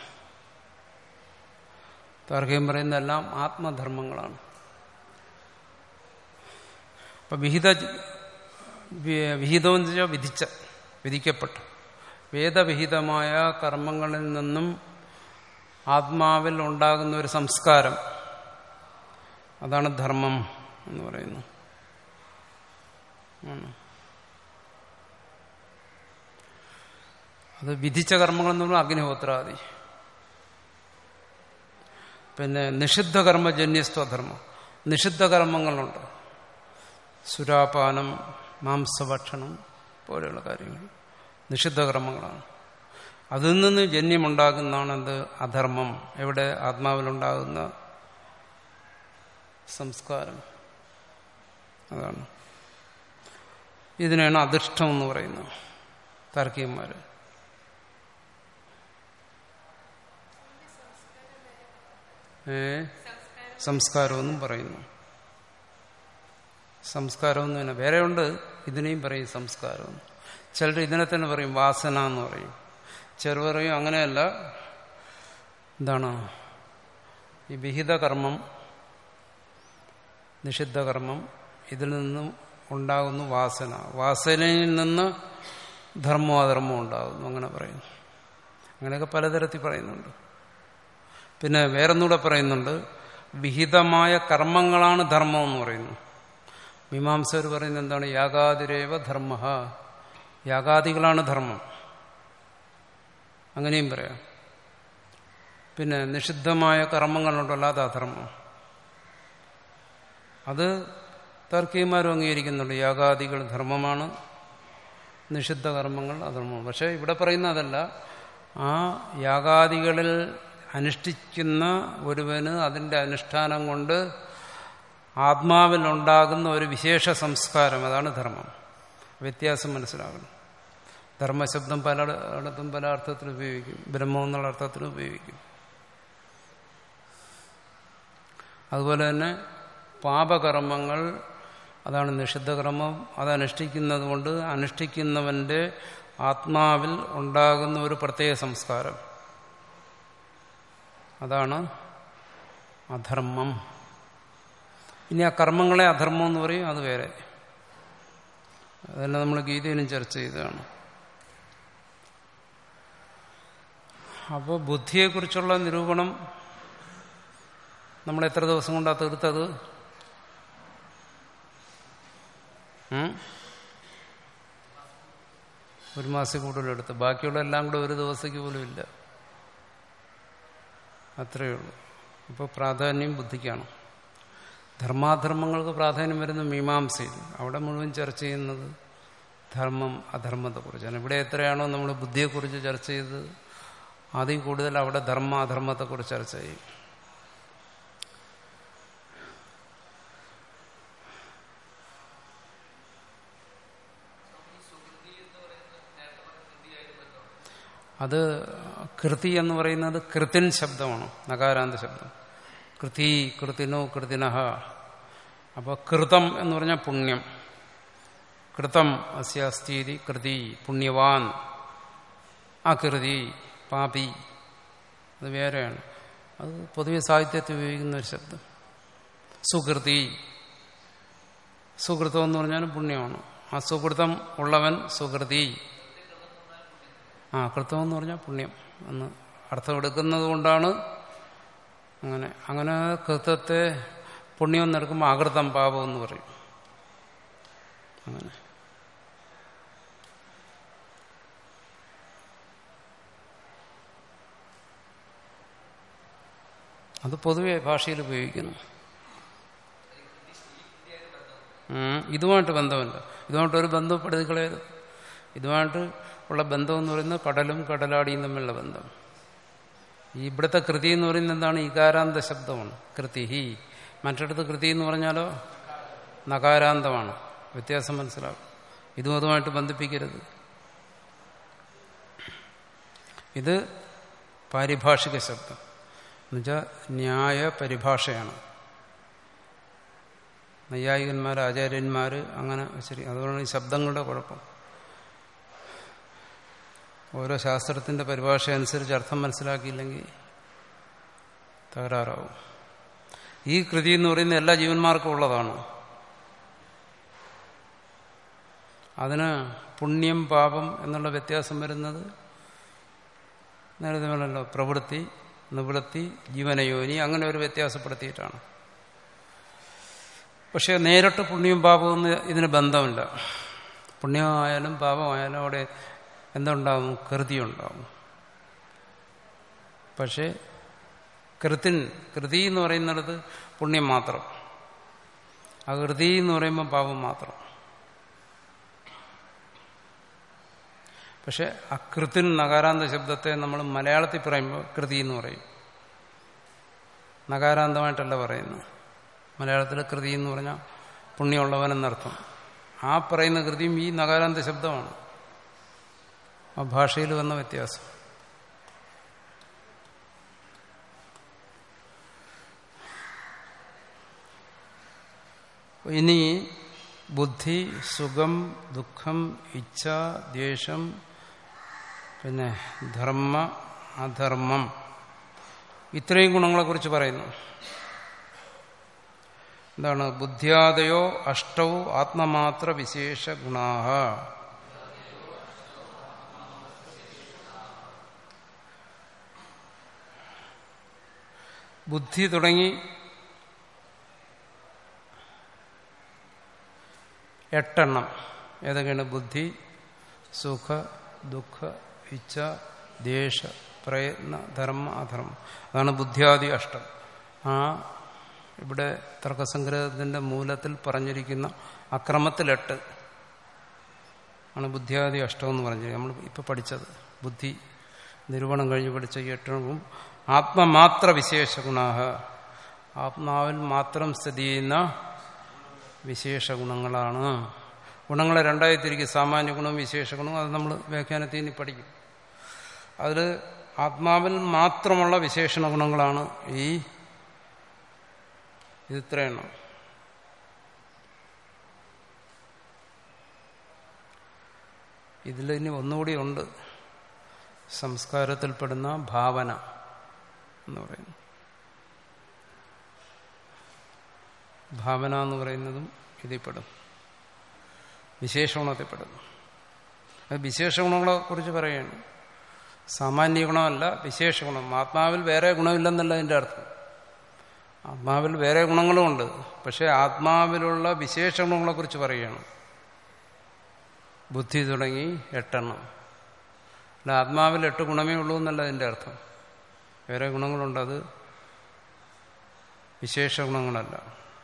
താർക്കികം പറയുന്നതെല്ലാം ആത്മധർമ്മങ്ങളാണ്. അപ്പൊ വിഹിത വിഹിതം എന്ന് വെച്ചാൽ വിധിച്ച, വിധിക്കപ്പെട്ട വേദവിഹിതമായ കർമ്മങ്ങളിൽ നിന്നും ആത്മാവിൽ ഉണ്ടാകുന്ന ഒരു സംസ്കാരം, അതാണ് ധർമ്മം എന്ന് പറയുന്നത്. അത് വിധിച്ച കർമ്മങ്ങൾ എന്ന് പറഞ്ഞാൽ അഗ്നിഹോത്രാദി. പിന്നെ നിഷിദ്ധ കർമ്മജന്യസ്വധർമ്മം, നിഷിദ്ധ കർമ്മങ്ങളുണ്ട്. സുരാപാനം, മാംസഭക്ഷണം പോലെയുള്ള കാര്യങ്ങൾ നിഷിദ്ധ കർമ്മങ്ങളാണ്. അതിൽ നിന്ന് ജന്യമുണ്ടാകുന്നതാണ് എന്ത്? അധർമ്മം. എവിടെ? ആത്മാവിലുണ്ടാകുന്ന സംസ്കാരം. അതാണ്. ഇതിനാണ് അധിഷ്ഠം എന്ന് പറയുന്നത് താർക്കികന്മാര്. ഏ സംസ്കാരമെന്നും പറയുന്നു. സംസ്കാരമെന്ന് തന്നെ വേറെ ഉണ്ട്, ഇതിനെയും പറയും സംസ്കാരം. ചിലർ ഇതിനെ തന്നെ പറയും വാസന എന്ന് പറയും. ചിലർ പറയും അങ്ങനെയല്ല, എന്താണ് ഈ വിഹിത കർമ്മം, നിഷിദ്ധ കർമ്മം, ഇതിൽ നിന്നും ഉണ്ടാകുന്നു വാസന. വാസനയിൽ നിന്ന് ധർമ്മോ അധർമ്മോ ഉണ്ടാകുന്നു, അങ്ങനെ പറയുന്നു. അങ്ങനെയൊക്കെ പലതരത്തിൽ പറയുന്നുണ്ട്. പിന്നെ വേറൊന്നുകൂടെ പറയുന്നുണ്ട്, വിഹിതമായ കർമ്മങ്ങളാണ് ധർമ്മം എന്ന് പറയുന്നു. മീമാംസകർ പറയുന്നത് എന്താണ്? യാഗാതിരേവ ധർമ്മ, യാഗാദികളാണ് ധർമ്മം, അങ്ങനെയും പറയാം. പിന്നെ നിഷിദ്ധമായ കർമ്മങ്ങളുണ്ടല്ലോ, അത് അധർമ്മം. അത് താർക്കികന്മാരും അംഗീകരിക്കുന്നുണ്ട്. യാഗാദികൾ ധർമ്മമാണ്, നിഷിദ്ധ കർമ്മങ്ങൾ അധർമ്മമാണ്. പക്ഷെ ഇവിടെ പറയുന്ന അതല്ല. ആ യാഗാദികളിൽ അനുഷ്ഠിക്കുന്ന ഒരുവന് അതിൻ്റെ അനുഷ്ഠാനം കൊണ്ട് ആത്മാവിലുണ്ടാകുന്ന ഒരു വിശേഷ സംസ്കാരം, അതാണ് ധർമ്മം. വ്യത്യാസം മനസ്സിലാകണം. ധർമ്മശബ്ദം പലയിടത്തും പല അർത്ഥത്തിൽ ഉപയോഗിക്കും, ബ്രഹ്മം എന്നുള്ള അർത്ഥത്തിൽ ഉപയോഗിക്കും. അതുപോലെ തന്നെ പാപകർമ്മങ്ങൾ, അതാണ് നിഷിദ്ധകർമ്മം. അത് അനുഷ്ഠിക്കുന്നത് കൊണ്ട് അനുഷ്ഠിക്കുന്നവന്റെ ആത്മാവിൽ ഉണ്ടാകുന്ന ഒരു പ്രത്യേക സംസ്കാരം, അതാണ് അധർമ്മം. ഇനി ആ കർമ്മങ്ങളെ അധർമ്മം എന്ന് പറയും, അത് വേറെ. അതെല്ലാം നമ്മൾ ഗീതയിലും ചർച്ച ചെയ്തതാണ്. അപ്പോൾ ബുദ്ധിയെക്കുറിച്ചുള്ള നിരൂപണം നമ്മൾ എത്ര ദിവസം കൊണ്ടാണ് തീർത്തത്? ഒരു മാസം കൂടുതലെടുത്ത്. ബാക്കിയുള്ള എല്ലാം കൂടെ ഒരു ദിവസത്തേക്ക് പോലും ഇല്ല. അത്രയേ ഉള്ളൂ. അപ്പോൾ പ്രാധാന്യം ബുദ്ധിക്കാണ്. ധർമാധർമ്മങ്ങൾക്ക് പ്രാധാന്യം വരുന്ന മീമാംസയിൽ. അവിടെ മുഴുവൻ ചർച്ച ചെയ്യുന്നത് ധർമ്മം അധർമ്മത്തെക്കുറിച്ചാണ്. ഇവിടെ എത്രയാണോ നമ്മൾ ബുദ്ധിയെക്കുറിച്ച് ചർച്ച ചെയ്തത്, അതിൽ കൂടുതൽ അവിടെ ധർമ്മ അധർമ്മത്തെക്കുറിച്ച് ചർച്ച ചെയ്യും. അത് കൃതി എന്ന് പറയുന്നത് കൃതിൻ ശബ്ദമാണ്, നകാരാന്ത ശബ്ദം. കൃതി, കൃതിനോ, കൃതിനഹ. അപ്പോൾ കൃതം എന്ന് പറഞ്ഞാൽ പുണ്യം. കൃതം അസ്യാസ്തീതി കൃതി, പുണ്യവാൻ. അകൃതി, പാപി, അത് വേറെയാണ്. അത് പൊതുവെ സാഹിത്യത്തിൽ ഉപയോഗിക്കുന്ന ഒരു ശബ്ദം. സുകൃതി, സുകൃതം എന്ന് പറഞ്ഞാൽ പുണ്യമാണ്. ആ സുകൃതം ഉള്ളവൻ സുകൃതി. ആ കൃതം എന്ന് പറഞ്ഞാൽ പുണ്യം എന്ന് അർത്ഥം എടുക്കുന്നത് കൊണ്ടാണ് അങ്ങനെ. അങ്ങനെ കൃതത്തെ പുണ്യം എന്നെടുക്കുമ്പോൾ അകൃതം പാപം എന്ന് പറയും. അങ്ങനെ അത് പൊതുവെ ഭാഷയിൽ ഉപയോഗിക്കുന്നു. ഇതുമായിട്ട് ബന്ധമില്ല. ഇതുമായിട്ട് ഒരു ബന്ധപ്പെടുത്തിക്കളയരുത്. ഇതുമായിട്ട് ഉള്ള ബന്ധം എന്ന് പറയുന്നത് കടലും കടലാടിയും തമ്മിലുള്ള ബന്ധം. ഈ ഇവിടുത്തെ കൃതി എന്ന് പറയുന്നത് എന്താണ്? ഇകാരാന്ത ശബ്ദമാണ്. കൃതിഹി. മറ്റിടത്ത് കൃതി എന്ന് പറഞ്ഞാലോ നകാരാന്തമാണ്. വ്യത്യാസം മനസ്സിലാവും. ഇതും അതുമായിട്ട് ബന്ധിപ്പിക്കരുത്. ഇത് പാരിഭാഷിക ശബ്ദം എന്നുവെച്ചാൽ ന്യായ പരിഭാഷയാണ്. നൈയായികന്മാർ, ആചാര്യന്മാർ അങ്ങനെ ശരി. അതുകൊണ്ടാണ് ഈ ശബ്ദങ്ങളുടെ കുഴപ്പം. ഓരോ ശാസ്ത്രത്തിന്റെ പരിഭാഷ അനുസരിച്ച് അർത്ഥം മനസ്സിലാക്കിയില്ലെങ്കിൽ തകരാറാവും. ഈ കൃതി എന്ന് പറയുന്നത് എല്ലാ ജീവന്മാർക്കും ഉള്ളതാണ്. അതിന് പുണ്യം പാപം എന്നുള്ള വ്യത്യാസം വരുന്നത് നേരത്തെ പറഞ്ഞല്ലോ, പ്രവൃത്തി, നിവൃത്തി, ജീവനയോനി, അങ്ങനെ ഒരു വ്യത്യാസപ്പെടുത്തിയിട്ടാണ്. പക്ഷെ നേരിട്ട് പുണ്യം പാപവും ഇതിന് ബന്ധമില്ല. പുണ്യമായാലും പാപമായാലും അവിടെ എന്തുണ്ടാവും? കൃതി ഉണ്ടാവും. പക്ഷെ കൃതിൻ കൃതി എന്ന് പറയുന്നിടത്ത് പുണ്യം മാത്രം, അകൃതി എന്ന് പറയുമ്പോൾ പാപം മാത്രം. പക്ഷെ അകൃതിൻ നകാരാന്ത ശബ്ദത്തെ നമ്മൾ മലയാളത്തിൽ പറയുമ്പോൾ കൃതി എന്ന് പറയും. നകാരാന്തമായിട്ടല്ല പറയുന്നത്. മലയാളത്തിൽ കൃതി എന്ന് പറഞ്ഞാൽ പുണ്യമുള്ളവനെന്നർത്ഥം. ആ പറയുന്ന കൃതിയും ഈ നകാരാന്ത ശബ്ദമാണ്. ആ ഭാഷയിൽ വന്ന വ്യത്യാസം. ഇനി ബുദ്ധി, സുഖം, ദുഃഖം, ഇച്ഛ, ദ്വേഷം, പിന്നെ ധർമ്മ, അധർമ്മം, ഇത്രയും ഗുണങ്ങളെക്കുറിച്ച് പറയുന്നു. എന്താണ്? ബുദ്ധ്യാദയോ അഷ്ടൗ ആത്മമാത്ര വിശേഷ ഗുണാഹ. ബുദ്ധി തുടങ്ങി എട്ടെണ്ണം. ഏതൊക്കെയാണ്? ബുദ്ധി, സുഖ, ദുഃഖ, ഇച്ഛ, ദ്വേഷ, പ്രയത്ന, ധർമ്മ, അധർമ്മം. അതാണ് ബുദ്ധ്യാദി അഷ്ടം. ആ ഇവിടെ തർക്കസംഗ്രഹത്തിന്റെ മൂലത്തിൽ പറഞ്ഞിരിക്കുന്ന അക്രമത്തിൽ എട്ട് ആണ് ബുദ്ധ്യാദി അഷ്ടം എന്ന് പറഞ്ഞിരിക്കുന്നത്. നമ്മൾ ഇപ്പൊ പഠിച്ചത് ബുദ്ധി നിരൂപണം കഴിഞ്ഞ് പഠിച്ച ഈ എട്ടവും ആത്മമാത്ര വിശേഷ ഗുണാഹ, ആത്മാവിൽ മാത്രം സ്ഥിതി ചെയ്യുന്ന വിശേഷ ഗുണങ്ങളാണ്. ഗുണങ്ങളെ രണ്ടായി തിരിക്കും, സാമാന്യ ഗുണവും വിശേഷ ഗുണവും. അത് നമ്മൾ വ്യാഖ്യാനത്തിൽ ഇനി പഠിക്കും. അതിൽ ആത്മാവിൽ മാത്രമുള്ള വിശേഷണ ഗുണങ്ങളാണ് ഈ ഇത്രയെണ്ണം. ഇതിൽ ഇനി ഒന്നുകൂടി ഉണ്ട്. സംസ്കാരത്തിൽപ്പെടുന്ന ഭാവന എന്ന് പറയുന്നു. ഭാവന എന്ന് പറയുന്നതും ഇതിൽപ്പെടും, വിശേഷഗുണത്തിൽപ്പെടുന്നു. അത് വിശേഷഗുണങ്ങളെ കുറിച്ച് പറയുകയാണ്. സാമാന്യ ഗുണമല്ല, വിശേഷഗുണം. ആത്മാവിൽ വേറെ ഗുണമില്ലെന്നല്ല അതിൻ്റെ അർത്ഥം. ആത്മാവിൽ വേറെ ഗുണങ്ങളുമുണ്ട്, പക്ഷെ ആത്മാവിലുള്ള വിശേഷ ഗുണങ്ങളെക്കുറിച്ച് പറയുകയാണ്. ബുദ്ധി തുടങ്ങി എട്ടെണ്ണം. അല്ല, ആത്മാവിൽ എട്ട് ഗുണമേ ഉള്ളൂ എന്നല്ല അതിൻ്റെ അർത്ഥം. വേറെ ഗുണങ്ങളുണ്ട്, അത് വിശേഷ ഗുണങ്ങളല്ല.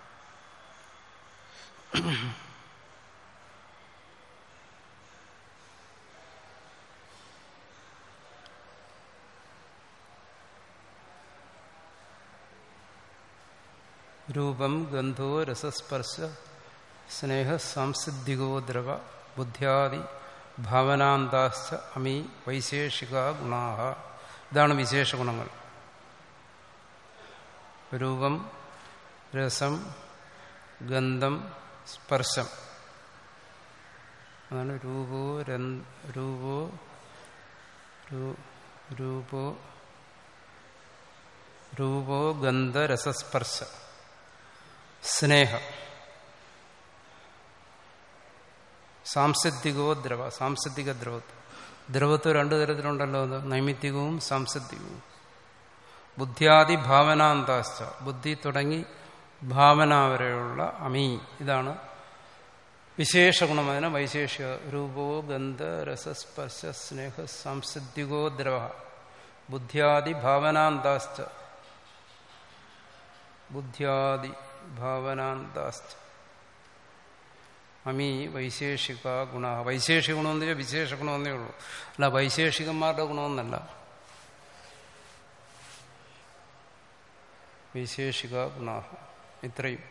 രൂപം ഗന്ധോ രസസ്പർശ സ്നേഹ സാംസിദ്ധികോ ദ്രവ ബുദ്ധ്യാദി ഭാവനാന്താശ്ച അമി വൈശേഷിക ഗുണാഹ. ഇതാണ് വിശേഷ ഗുണങ്ങൾ. രൂപം, രസം, ഗന്ധം, സ്പർശം. അതാണ് രൂപോ രൂപോ രൂപോ രൂപോ ഗന്ധ രസസ്പർശ സ്നേഹ സാംസിദ്ധികോ ദ്രവ. സാംസിദ്ധിക ദ്രവത്വം. ദ്രവത്വം രണ്ടു തരത്തിലുണ്ടല്ലോ, അത് നൈമിത്തികവും സാംസിദ്ധികവും. ബുദ്ധ്യാദി ഭാവനാന്താശ്ച, ബുദ്ധി തുടങ്ങി ഭാവന വരെയുള്ള അമീ. ഇതാണ് വിശേഷ ഗുണം. അതിന് വൈശേഷിക. രൂപോ ഗന്ധ രസസ്പർശ സ്നേഹ സാംസിദ്ധികോ ദ്രവ ബുദ്ധ്യാദി ഭാവനാന്താശ്ച. ബുദ്ധ്യാദി ഭാവനാന്താശ്ച അമീ വൈശേഷിക ഗുണ. വൈശേഷിക ഗുണമെന്ന് വെച്ചാൽ വിശേഷ ഗുണമെന്നേ ഉള്ളൂ, അല്ല വൈശേഷികന്മാരുടെ ഗുണമെന്നല്ല. വൈശേഷിക ഗുണ ഇത്രയും.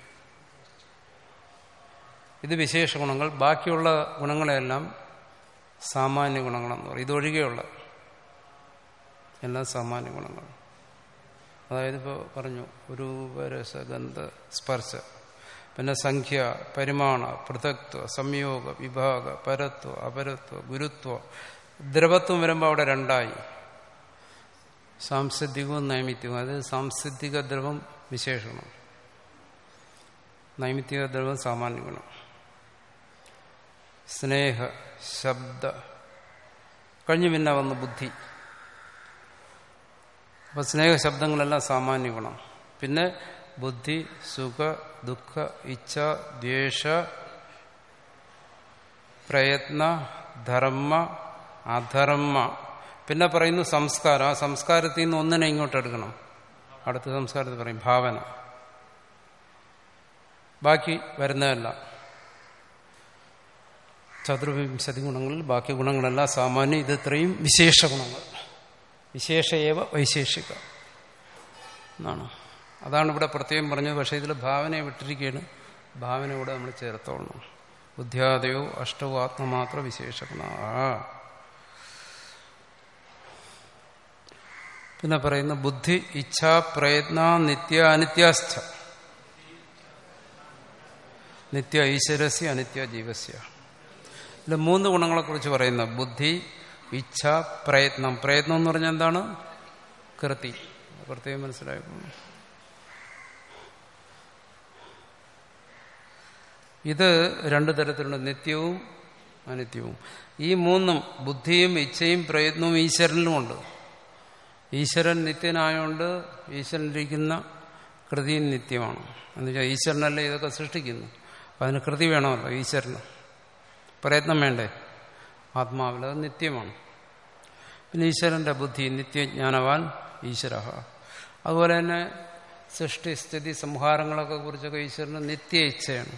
ഇത് വിശേഷ ഗുണങ്ങൾ. ബാക്കിയുള്ള ഗുണങ്ങളെല്ലാം സാമാന്യ ഗുണങ്ങളെന്ന് പറയും. ഇതൊഴികെയുള്ള എല്ലാം സാമാന്യ ഗുണങ്ങൾ. അതായത് ഇപ്പോൾ പറഞ്ഞു രൂപരസഗന്ധ സ്പർശ, പിന്നെ സംഖ്യ, പരിമാണ, പൃഥക്ത്വ, സംയോഗ, വിഭാഗ, പരത്വ, അപരത്വ, ഗുരുത്വ, ദ്രവത്വം വരുമ്പോൾ അവിടെ രണ്ടായി, സാംസിദ്ധികവും നൈമിത്യവും. അത് സാംസിദ്ധിക ദ്രവം വിശേഷണം, നൈമിത്തിക ദ്രവം സാമാന്യ ഗുണം. സ്നേഹ, ശബ്ദ കഴിഞ്ഞു പിന്നെ വന്ന് ബുദ്ധി. അപ്പൊ സ്നേഹ ശബ്ദങ്ങളെല്ലാം സാമാന്യ ഗുണം. പിന്നെ ബുദ്ധി, സുഖ, ദുഃഖ, ഇച്ഛ, ദ്വേഷ, പ്രയത്ന, ധർമ്മ, അധർമ്മ. പിന്നെ പറയുന്നു സംസ്കാരം. ആ സംസ്കാരത്തിൽ നിന്ന് ഒന്നിനെ ഇങ്ങോട്ട് എടുക്കണം. അടുത്ത സംസ്കാരത്തിൽ പറയും ഭാവന. ബാക്കി വരുന്നതല്ല ചതുർവിംശതി ഗുണങ്ങളിൽ ബാക്കി ഗുണങ്ങളെല്ലാം സാമാന്യം. ഇത് ഇത്രയും വിശേഷ ഗുണങ്ങൾ. വിശേഷയേവ വൈശേഷിക എന്നാണ്. അതാണ് ഇവിടെ പ്രത്യേകം പറഞ്ഞത്. പക്ഷേ ഇതിൽ ഭാവനയെ വിട്ടിരിക്കുകയാണ്. ഭാവന കൂടെ നമ്മൾ ചേർത്തോളണം. ബുദ്ധ്യാദയോ അഷ്ടവോ ആത്മമാത്ര വിശേഷ ഗുണ. പിന്നെ പറയുന്ന ബുദ്ധി, ഇച്ഛ, പ്രയത്ന, നിത്യ, അനിത്യാസ്ഥ. നിത്യ ഈശ്വരസ്യ, അനിത്യ ജീവസ്യ. ഇതിൽ മൂന്ന് ഗുണങ്ങളെക്കുറിച്ച് പറയുന്ന ബുദ്ധി, ഇച്ഛ, പ്രയത്നം. പ്രയത്നം എന്ന് പറഞ്ഞാൽ എന്താണ്? കൃതി. പ്രത്യേകം മനസ്സിലാക്കുന്നു. ഇത് രണ്ടു തരത്തിലുണ്ട്, നിത്യവും അനിത്യവും. ഈ മൂന്നും ബുദ്ധിയും ഇച്ഛയും പ്രയത്നവും ഈശ്വരനിലുമുണ്ട്. ഈശ്വരൻ നിത്യനായോണ്ട് ഈശ്വരനിരിക്കുന്ന കൃതിയും നിത്യമാണ്. എന്നുവെച്ചാൽ ഈശ്വരനല്ലേ ഇതൊക്കെ സൃഷ്ടിക്കുന്നു. അപ്പം അതിന് കൃതി വേണമല്ലോ ഈശ്വരന്. പ്രയത്നം വേണ്ടേ? ആത്മാവിൽ അത് നിത്യമാണ്. പിന്നെ ഈശ്വരന്റെ ബുദ്ധി നിത്യജ്ഞാനവാൻ ഈശ്വര. അതുപോലെ തന്നെ സൃഷ്ടി, സ്ഥിതി, സംഹാരങ്ങളൊക്കെ കുറിച്ചൊക്കെ ഈശ്വരന് നിത്യ ഇച്ഛയാണ്.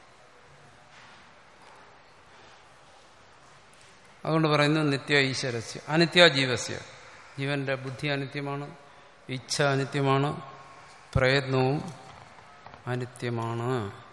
അതുകൊണ്ട് പറയുന്നത് നിത്യ ഈശ്വരസ്യ, അനിത്യ ജീവസ്യ. ജീവന്റെ ബുദ്ധി അനിത്യമാണ്, ഇച്ഛ അനിത്യമാണ്, പ്രയത്നവും അനിത്യമാണ്.